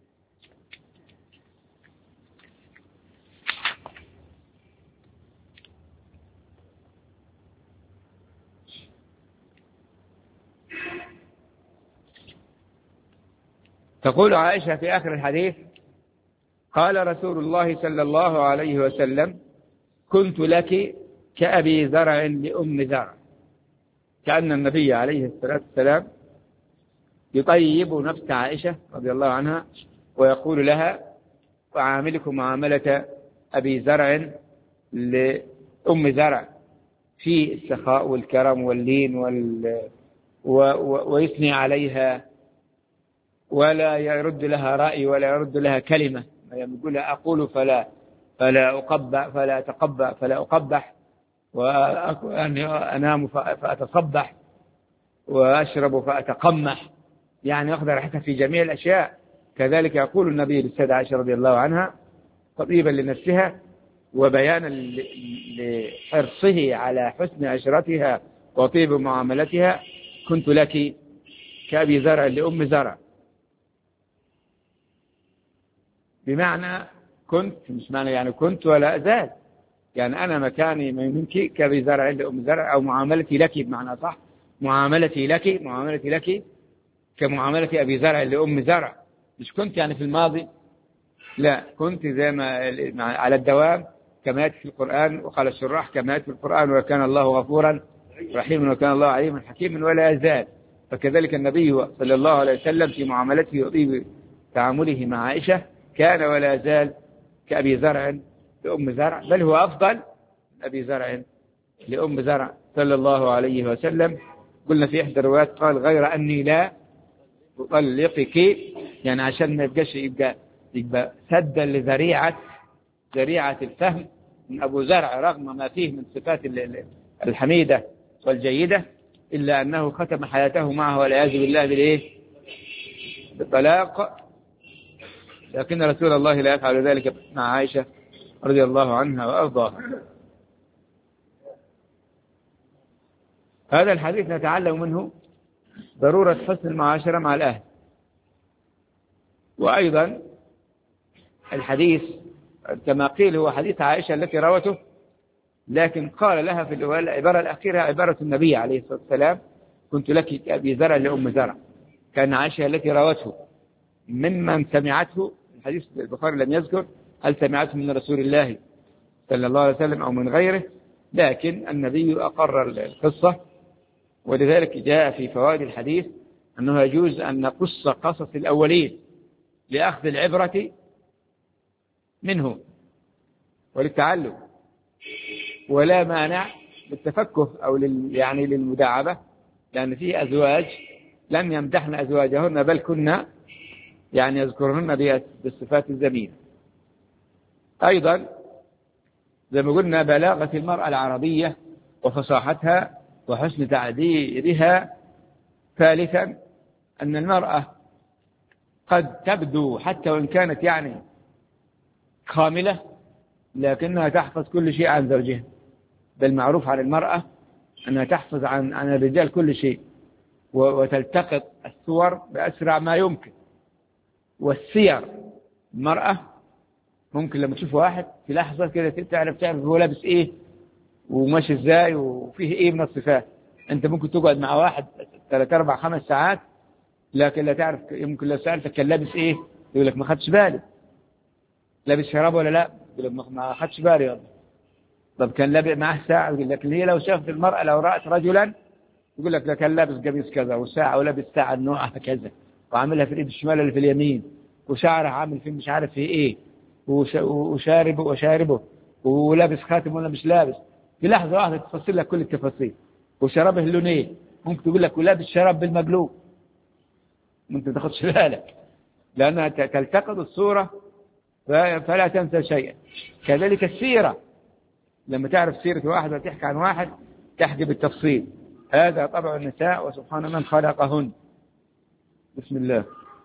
تقول عائشة في آخر الحديث: قال رسول الله صلى الله عليه وسلم: كنت لك كأبي زرع لأم زرع. كأن النبي عليه الصلاة والسلام يطيب نفس عائشة رضي الله عنها ويقول لها: وعاملكم معاملة أبي زرع لأم زرع في السخاء والكرم واللين ويثني عليها، ولا يرد لها رأي ولا يرد لها كلمة. يقول أقول فلا أقبح، وأنام فأتصبح، وأشرب فأتقمح، يعني أخذ راحتها في جميع الأشياء. كذلك يقول النبي للسيدة عائشة رضي الله عنها تطيبا لنفسها وبيانا لحرصه على حسن عشرتها وطيب معاملتها: كنت لك كأبي زرع لأم زرع. بمعنى كنت، مش معنى يعني كنت ولا أزال، يعني أنا مكاني منك كأبي زرع لأم زرع، أو معاملتي لك بمعنى صح، معاملتي لك كمعاملة أبي زرع لأم زرع. مش كنت يعني في الماضي، لا، كنت زي ما على الدوام كما يأتي في القرآن. وقال الشراح كما يأتي في القرآن: وكان الله غفورا رحيما وكان الله عليما حكيما ولا يزال. فكذلك النبي صلى الله عليه وسلم في معاملته وطيب تعامله مع عائشة كان ولا يزال كأبي زرع لأم زرع، بل هو أفضل أبي زرع لأم زرع صلى الله عليه وسلم. قلنا في إحدى الروايات قال: غير أني لا أطلقك، يعني عشان ما يبقى سدا لذريعة الفهم من أبو زرع، رغم ما فيه من صفات الحميدة والجيدة، إلا أنه ختم حياته معه والعياذ بالله بالطلاق. لكن رسول الله لا يفعل ذلك مع عائشة رضي الله عنها وأرضاها. هذا الحديث نتعلم منه ضرورة حسن المعاشرة مع الأهل. وأيضا الحديث كما قيل هو حديث عائشة التي روته، لكن قال لها في العبارة الأخيرة عبارة النبي عليه الصلاة والسلام: كنت لك كأبي زرع لأم زرع. كان عائشة التي روته ممن سمعته. الحديث البخاري لم يذكر هل سمعته من رسول الله صلى الله عليه وسلم أو من غيره، لكن النبي أقر القصة. ولذلك جاء في فوائد الحديث أنه يجوز أن نقص قصص الأولين لأخذ العبرة منه وللتعلم، ولا مانع للتفكه أو يعني للمداعبة، لأن فيه أزواج لم يمدحن أزواجهن بل كنا يعني يذكرهن بالصفات الذميمة. أيضا زي ما قلنا بلاغة المرأة العربية وفصاحتها وحسن تعبيرها. ثالثا أن المرأة قد تبدو حتى وإن كانت يعني خاملة، لكنها تحفظ كل شيء عن زوجها. بل معروف عن المرأة أنها تحفظ عن الرجال كل شيء، وتلتقط الصور بأسرع ما يمكن والسير. المرأة ممكن لما تشوف واحد في لحظة كده تعرف هو لابس إيه وماشي إزاي وفيه إيه من الصفات. أنت ممكن تقعد مع واحد 3 4 5 ساعات، لكن لا تعرف، يمكن لو سألتك كان لابس إيه يقول لك ما خدش بالي، لابس شراب ولا لا يقول لك ما أخذش بالي والله. طب كان لابس معه ساعة، يقول لك هي لو شافت المرأة لو رأت رجلا يقول لك كان لابس قميص كذا وساعة، ولابس ساعة نوعها كذا، وعاملها في الإيد الشمال ولا في اليمين، وشعرها عامل فيه مش عارف فيه إيه، وشاربه ولابس خاتم ولا مش لابس، في لحظة واحدة تفصل لك كل التفاصيل. وشرابه لونين، ممكن تقول لك ولابس شراب بالمقلوب، ممكن تاخدش بالك لأنها تلتقط الصورة فلا تنسى شيئا. كذلك السيرة، لما تعرف سيرة واحد وتحكي عن واحد تحكي بالتفصيل. هذا طبع النساء وسبحان من خلقهن. بسم الله.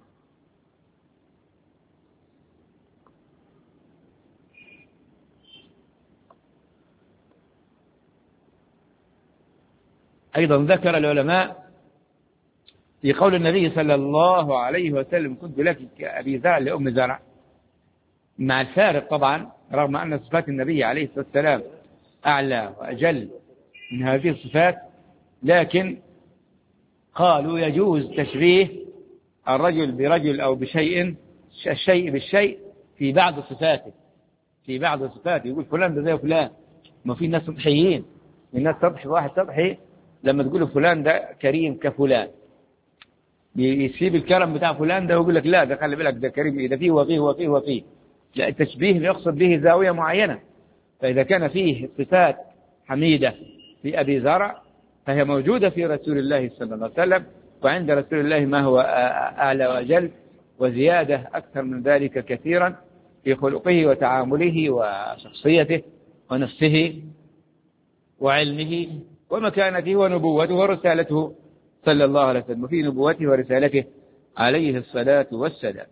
أيضا ذكر العلماء في قول النبي صلى الله عليه وسلم كنت لك كأبي زرع لأم زرع، مع الفارق طبعا رغم أن صفات النبي عليه الصلاة والسلام أعلى وأجل من هذه الصفات، لكن قالوا يجوز تشبيه الرجل برجل أو بشيء، الشيء بالشيء في بعض صفاته، في بعض صفاته. يقول فلان ده زي فلان، ما في ناس سطحيين، الناس سطحي، واحد سطحي لما تقول فلان ده كريم كفلان يسيب الكرم بتاع فلان ده ويقول لك لا ده خلي بالك ده كريم، ده فيه وفيه وفيه وفيه. لا، التشبيه يقصد به زاوية معينة. فإذا كان فيه صفات حميدة في أبي زرع فهي موجودة في رسول الله صلى الله عليه وسلم، وعند رسول الله ما هو أعلى وأجل وزيادة أكثر من ذلك كثيرا في خلقه وتعامله وشخصيته ونفسه وعلمه ومكانته ونبوته ورسالته صلى الله عليه وسلم، وفي نبوته ورسالته عليه الصلاة والسلام.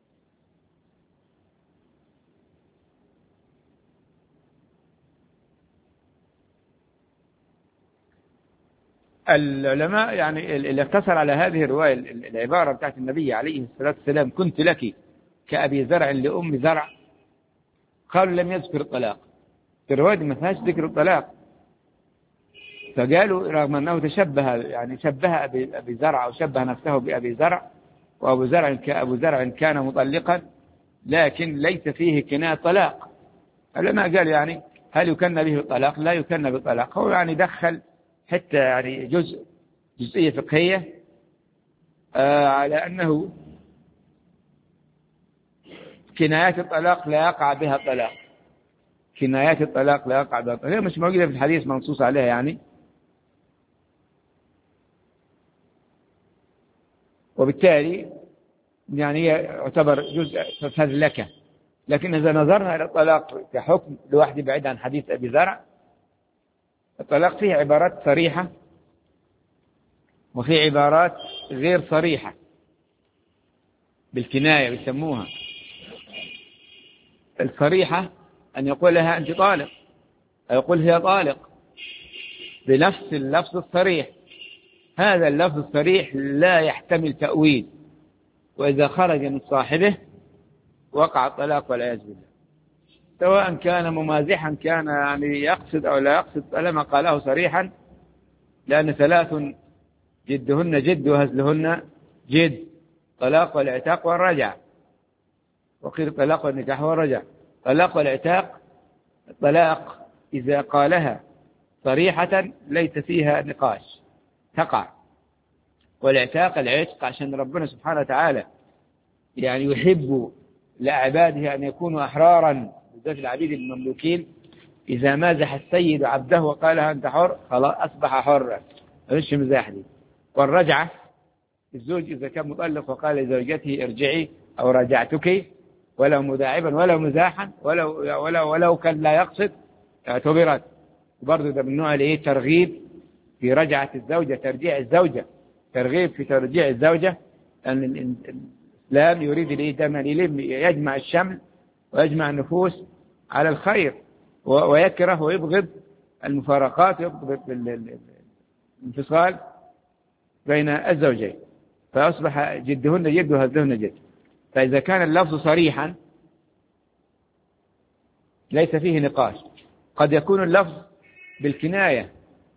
العلماء يعني اللي اقتصر على هذه الرواية العبارة بتاعت النبي عليه الصلاة والسلام كنت لك كأبي زرع لأم زرع، قالوا لم يذكر الطلاق، في الرواية ما فيهاش ذكر الطلاق، فقالوا رغم أنه تشبه يعني شبه أبي زرع أو شبه نفسه بأبي زرع، وأبو زرع كأبو زرع كان مطلقا لكن ليس فيه كناية طلاق. العلماء قالوا يعني هل يكن به الطلاق؟ لا يكن بالطلاق. هو يعني دخل حتى يعني جزئية فقهية على أنه كنايات الطلاق لا يقع بها طلاق، كنايات الطلاق لا يقع بها طلاق، هي مش موجودة في الحديث منصوص عليها يعني، وبالتالي يعني يعتبر جزء فذلكة. لكن إذا نظرنا إلى الطلاق كحكم لوحده بعيد عن حديث أبي زرع، الطلاق فيه عبارات صريحة وفي عبارات غير صريحة بالكناية بيسموها. الصريحة أن يقول لها أنت طالق أو يقول هي طالق بنفس اللفظ الصريح. هذا اللفظ الصريح لا يحتمل تأويل، وإذا خرج من صاحبه وقع الطلاق والعياذ بالله، سواء كان ممازحا كان يعني يقصد أو لا يقصد، فلما قاله صريحا، لأن ثلاث جدهن جد وهزلهن جد: طلاق والعتاق والرجع. وقيل طلاق والنكاح والرجع. طلاق والعتاق، الطلاق إذا قالها صريحة ليس فيها نقاش تقع، والعتاق العتق عشان ربنا سبحانه وتعالى يعني يحب لعباده أن يكونوا أحرارا، بالذات العبيد المملوكين. إذا مازح السيد عبده وقالها أنت حر خلاص أصبح حرا، مش مزاح دي. والرجعة الزوج إذا كان مطلق وقال لزوجته ارجعي أو رجعتك ولو مداعبا ولو مزاحا ولو كان لا يقصد اعتبرت. وبرضه ده من نوع الايه ترغيب في رجعة الزوجة، ترجيع الزوجة، ترغيب في ترجيع الزوجة، أن الإسلام يريد الايه دائما يجمع الشمل ويجمع النفوس على الخير، ويكره ويبغض المفارقات ويبغض الانفصال بين الزوجين، فأصبح جدهن جد وهزلهن جد. فإذا كان اللفظ صريحا ليس فيه نقاش. قد يكون اللفظ بالكناية،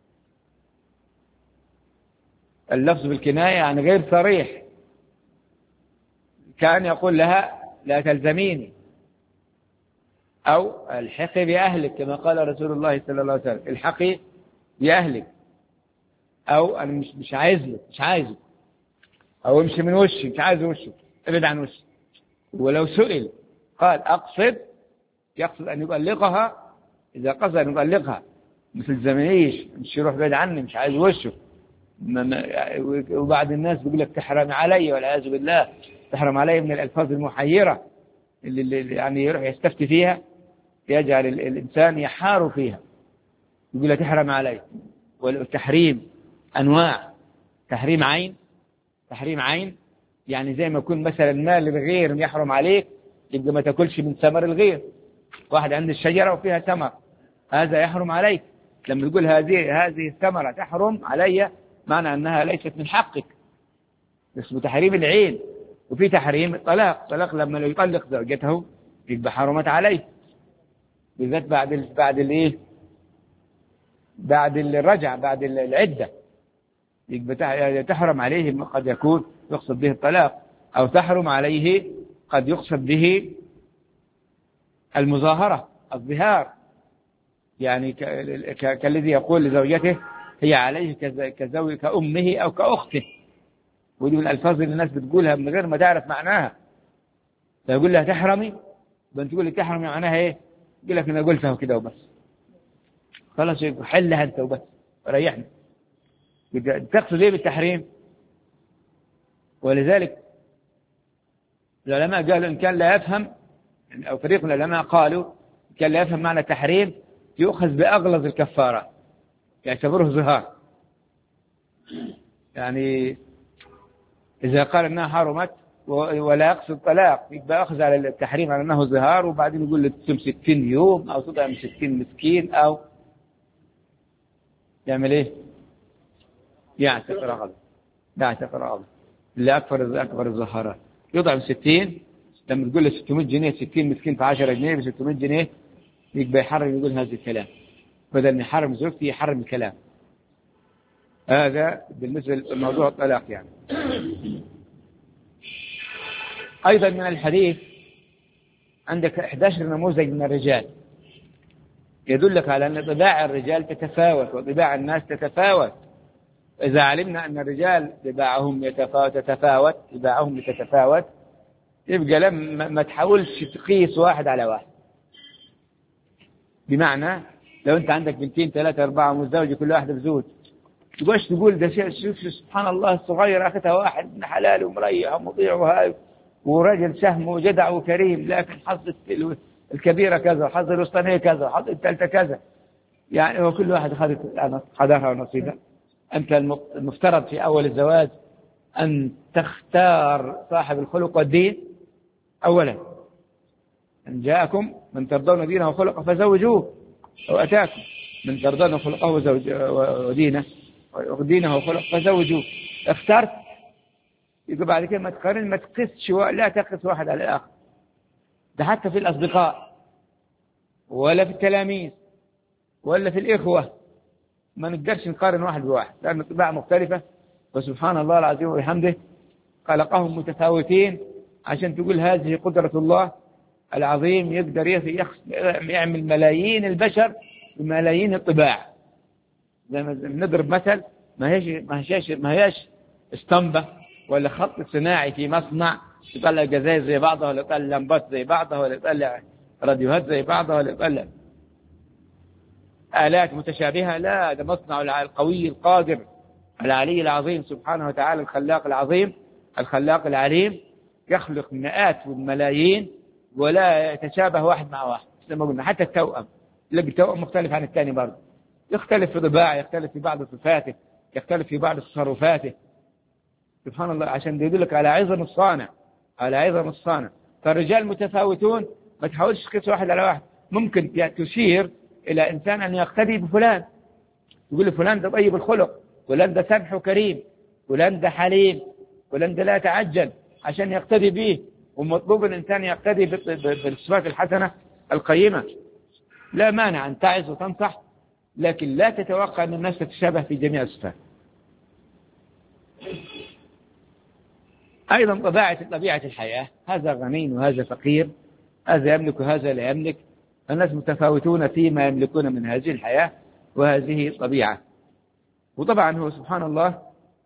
اللفظ بالكناية يعني غير صريح، كان يقول لها لا تلزميني أو الحقي بأهلك كما قال رسول الله صلى الله عليه وسلم الحقي بأهلك، أو أنا مش عايزه، أو امشي من وشي، مش عايز وشي، ابعد عن وشي. ولو سئل قال أقصد، يقصد أن يطلقها. إذا قصد أن يطلقها مثل الزمنيش، مش يروح بعيد عني، مش عايز وشه. وبعض الناس بيقول لك تحرم علي، والعياذ بالله، تحرم علي من الألفاظ المحيرة اللي يعني يروح يستفتي فيها، يجعل الإنسان يحار فيها، يقول له تحرم علي. والتحريم أنواع: تحريم عين يعني زي ما يكون مثلا مال الغير يحرم عليك، يبقى ما تاكلش من ثمر الغير. واحد عند الشجرة وفيها ثمر، هذا يحرم عليك. لما تقول هذه الثمرة تحرم علي، معنى أنها ليست من حقك، اسمه تحريم العين. وفي تحريم الطلاق لما لو يطلق زوجته يبقى حرمت عليه، بالذات بعد الرجعة، بعد العدة، يبقى تحرم عليه. قد يكون يقصد به الطلاق، أو تحرم عليه قد يقصد به المظاهرة، الظهار، يعني كالذي يقول لزوجته هي عليه كأمه أو كأخته. ودي من الألفاظ اللي الناس بتقولها من غير ما تعرف معناها. فيقول لها تحرمي، بنت تقول لي تحرمي معناها ايه؟ يقول لك انا قلتها كده وبس، خلاص حلها انت وبس ريحني. تقصد ايه بالتحريم؟ ولذلك العلماء قالوا ان كان لا يفهم، او فريق من العلماء قالوا ان كان لا يفهم معنى التحريم يؤخذ بأغلظ الكفارات، يعتبره ظهار. يعني إذا قال أنها حرمت ولا يقصد طلاق، يبقى أخذ على التحريم على أنه ظهار، وبعدين يقول له تصوم 60 يوم أو تطعم 60 مسكين، أو يعمل إيه؟ يعتق رقبة. اللي أكبر الظهارات يطعم 60. لما تقول له 600 جنيه 60 مسكين في 10 جنيه ب 600 جنيه، يبقى يحرم يقول هذا الكلام، بدل ما يحرم زوجتي يحرم الكلام. هذا بالنسبة لموضوع الطلاق. يعني أيضا من الحديث عندك 11 نموذج من الرجال يدلك على أن طباع الرجال تتفاوت وطباع الناس تتفاوت. إذا علمنا أن الرجال طباعهم تتفاوت، يبقى لما ما تحاولش تقيس واحد على واحد. بمعنى لو أنت عندك بنتين 3 4 متزوجة كل واحدة بزوج، تقولش تقول ده شوف سبحان الله الصغير أخذها واحد من حلال ومريح ومطيع وهاي ورجل سهم وجدع وكريم، لكن حظ الكبيرة كذا وحظ الوسطانية كذا وحظ الثالثة كذا. يعني وكل واحد أخذت قدرها ونصيبها. أنت المفترض في أول الزواج أن تختار صاحب الخلق والدين أولا. إن جاءكم من ترضون دينه وخلقه فزوجوه، أو أتاكم من ترضون خلقه ودينه وخلقه فزوجوه. اخترت، يبقى بعد كده ما تقارن، ما تقيسش، لا تقيس واحد على الآخر. ده حتى في الأصدقاء ولا في التلاميذ ولا في الإخوة ما نقدرش نقارن واحد بواحد، لأن الطباع مختلفة. وسبحان الله العظيم وبحمده خلقهم متفاوتين، عشان تقول هذه قدرة الله العظيم، يقدر يعمل ملايين البشر بملايين الطباع. زي ما نضرب مثل، ما هيش اسطمبة ولا خط صناعي في مصنع يطلع جزايز زي بعضها، ولا يطلع لمبات زي بعضها، ولا يطلع راديوهات زي بعضها، ولا يطلع آلات متشابهة. لا، ده مصنع القوي القادر العلي العظيم سبحانه وتعالى، الخلاق العظيم الخلاق العليم، يخلق مئات والملايين ولا يتشابه واحد مع واحد. زي ما قلنا حتى التوأم، يلاقي التوأم مختلف عن الثاني برضه، يختلف في طباعه، يختلف في بعض صفاته، يختلف في بعض تصرفاته. سبحان الله، عشان يدلك على عظم الصانع. فالرجال متفاوتون، ما تحاولش تقيس واحد على واحد. ممكن تشير إلى إنسان أن يقتدي بفلان، يقول فلان ده طيب الخلق، فلان ده سمح وكريم، فلان ده حليم، فلان ده لا يتعجل، عشان يقتدي به. ومطلوب الإنسان يقتدي بالصفات الحسنة القيمة. لا مانع أن تعظ وتنصح، لكن لا تتوقع أن الناس تتشابه في جميع الصفات. أيضا طبيعة الحياة، هذا غني وهذا فقير، هذا يملك وهذا لا يملك، الناس متفاوتون فيما يملكون من هذه الحياة وهذه طبيعة. وطبعا هو سبحان الله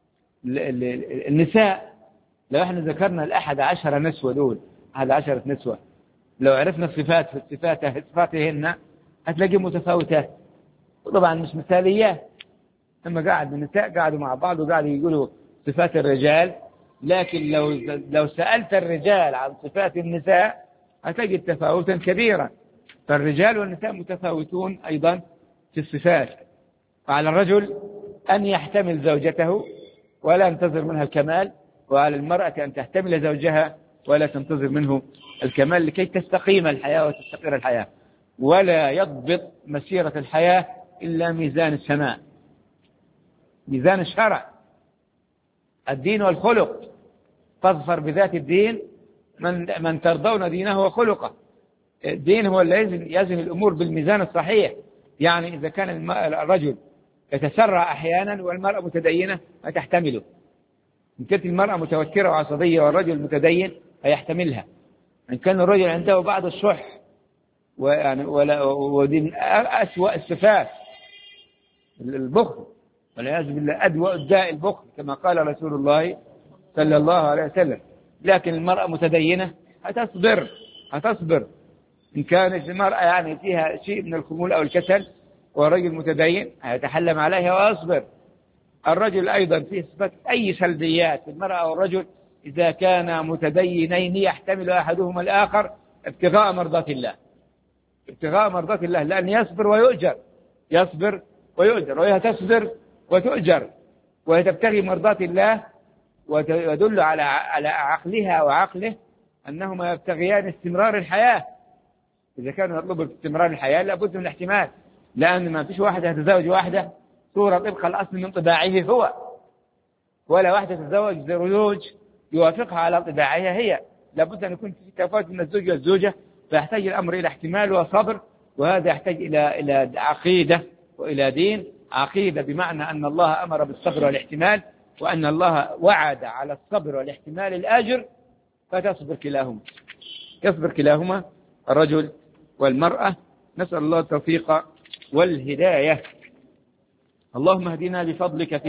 النساء، لو احنا ذكرنا ال11 نسوة دول، 11 نسوة، لو عرفنا صفاتهن هتلاقي متفاوتات، وطبعا مش مثاليات. لما قاعد النساء قاعدوا مع بعض وقاعدوا يقولوا صفات الرجال، لكن لو سألت الرجال عن صفات النساء هتجد تفاوتا كبيرا. فالرجال والنساء متفاوتون أيضا في الصفات. فعلى الرجل أن يحتمل زوجته ولا ينتظر منها الكمال، وعلى المرأة أن تحتمل زوجها ولا تنتظر منه الكمال، لكي تستقيم الحياة وتستقر الحياة. ولا يضبط مسيرة الحياة إلا ميزان السماء، ميزان الشرع، الدين والخلق. فاظفر بذات الدين من ترضون دينه وخلقه. الدين هو الذي يزن الأمور بالميزان الصحيح. يعني إذا كان الرجل يتسرع أحيانا والمرأة متدينة هتحتمله، إن كانت المرأة متوترة وعصبية والرجل متدين هيحتملها. إن كان الرجل عنده بعض الشح ودي من أسوأ الصفات البخل، والعياذ بالله أدوأ الداء البخل كما قال رسول الله صلى الله عليه وسلم. لكن المرأة متدينة هتصبر. إن كانت المرأة يعني فيها شيء من الخمول أو الكسل والرجل متدين هيتحلم عليها ويصبر. الرجل أيضا فيه صفات أي سلبيات في المرأة أو الرجل إذا كانا متدينين يحتمل أحدهما الآخر ابتغاء مرضات الله، لأن يصبر ويؤجر، وهي تصبر وتؤجر، وهي تبتغي مرضات الله، ويدل على عقلها وعقله أنهما يبتغيان استمرار الحياة. إذا كانوا يطلبوا استمرار الحياة لابد من الاحتمال، لأن ما فيش واحدة تتزوج واحدة صورة طبق الأصل من طباعه هو، ولا واحدة تتزوج زوج يوافقها على طباعها هي. لابد أن يكون في تفاوت من الزوج والزوجة، فيحتاج الأمر إلى احتمال وصبر، وهذا يحتاج إلى عقيدة وإلى دين. عقيدة بمعنى أن الله أمر بالصبر والاحتمال، وأن الله وعد على الصبر والاحتمال الأجر، يصبر كلاهما الرجل والمرأة. نسأل الله التوفيق والهداية. اللهم اهدنا بفضلك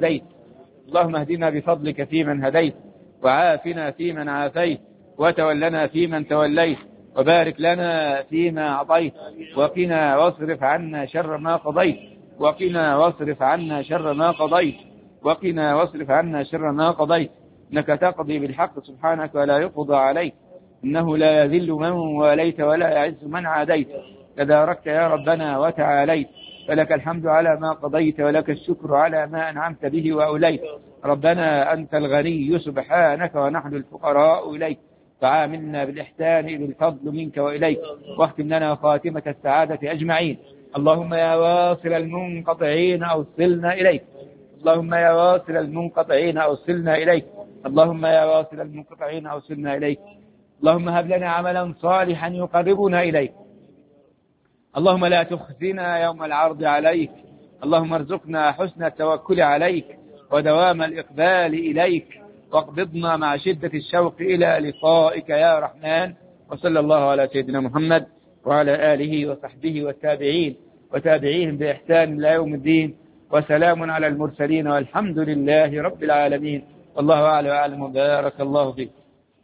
فيمن هديت، وعافنا فيمن عافيت، وتولنا فيمن توليت، وبارك لنا فيما أعطيت، وقنا واصرف عنا شر ما قضيت، إنك تقضي بالحق سبحانك ولا يقضى عليك، إنه لا يذل من واليت ولا يعز من عاديت، تباركت يا ربنا وتعاليت، فلك الحمد على ما قضيت ولك الشكر على ما أنعمت به وأوليت. ربنا أنت الغني سبحانك ونحن الفقراء إليك، فعاملنا بالإحسان بالفضل منك وإليك، واختم لنا خاتمة السعادة أجمعين. اللهم يا واصل المنقطعين أوصلنا إليك، اللهم هب لنا عملا صالحا يقربنا إليك. اللهم لا تخزنا يوم العرض عليك. اللهم ارزقنا حسن التوكل عليك ودوام الإقبال إليك، واقبضنا مع شدة الشوق إلى لقائك يا رحمن. وصلى الله على سيدنا محمد وعلى آله وصحبه والتابعين وتابعيهم بإحسان إلى يوم الدين، وسلام على المرسلين، والحمد لله رب العالمين. والله أعلم وبارك الله فيك.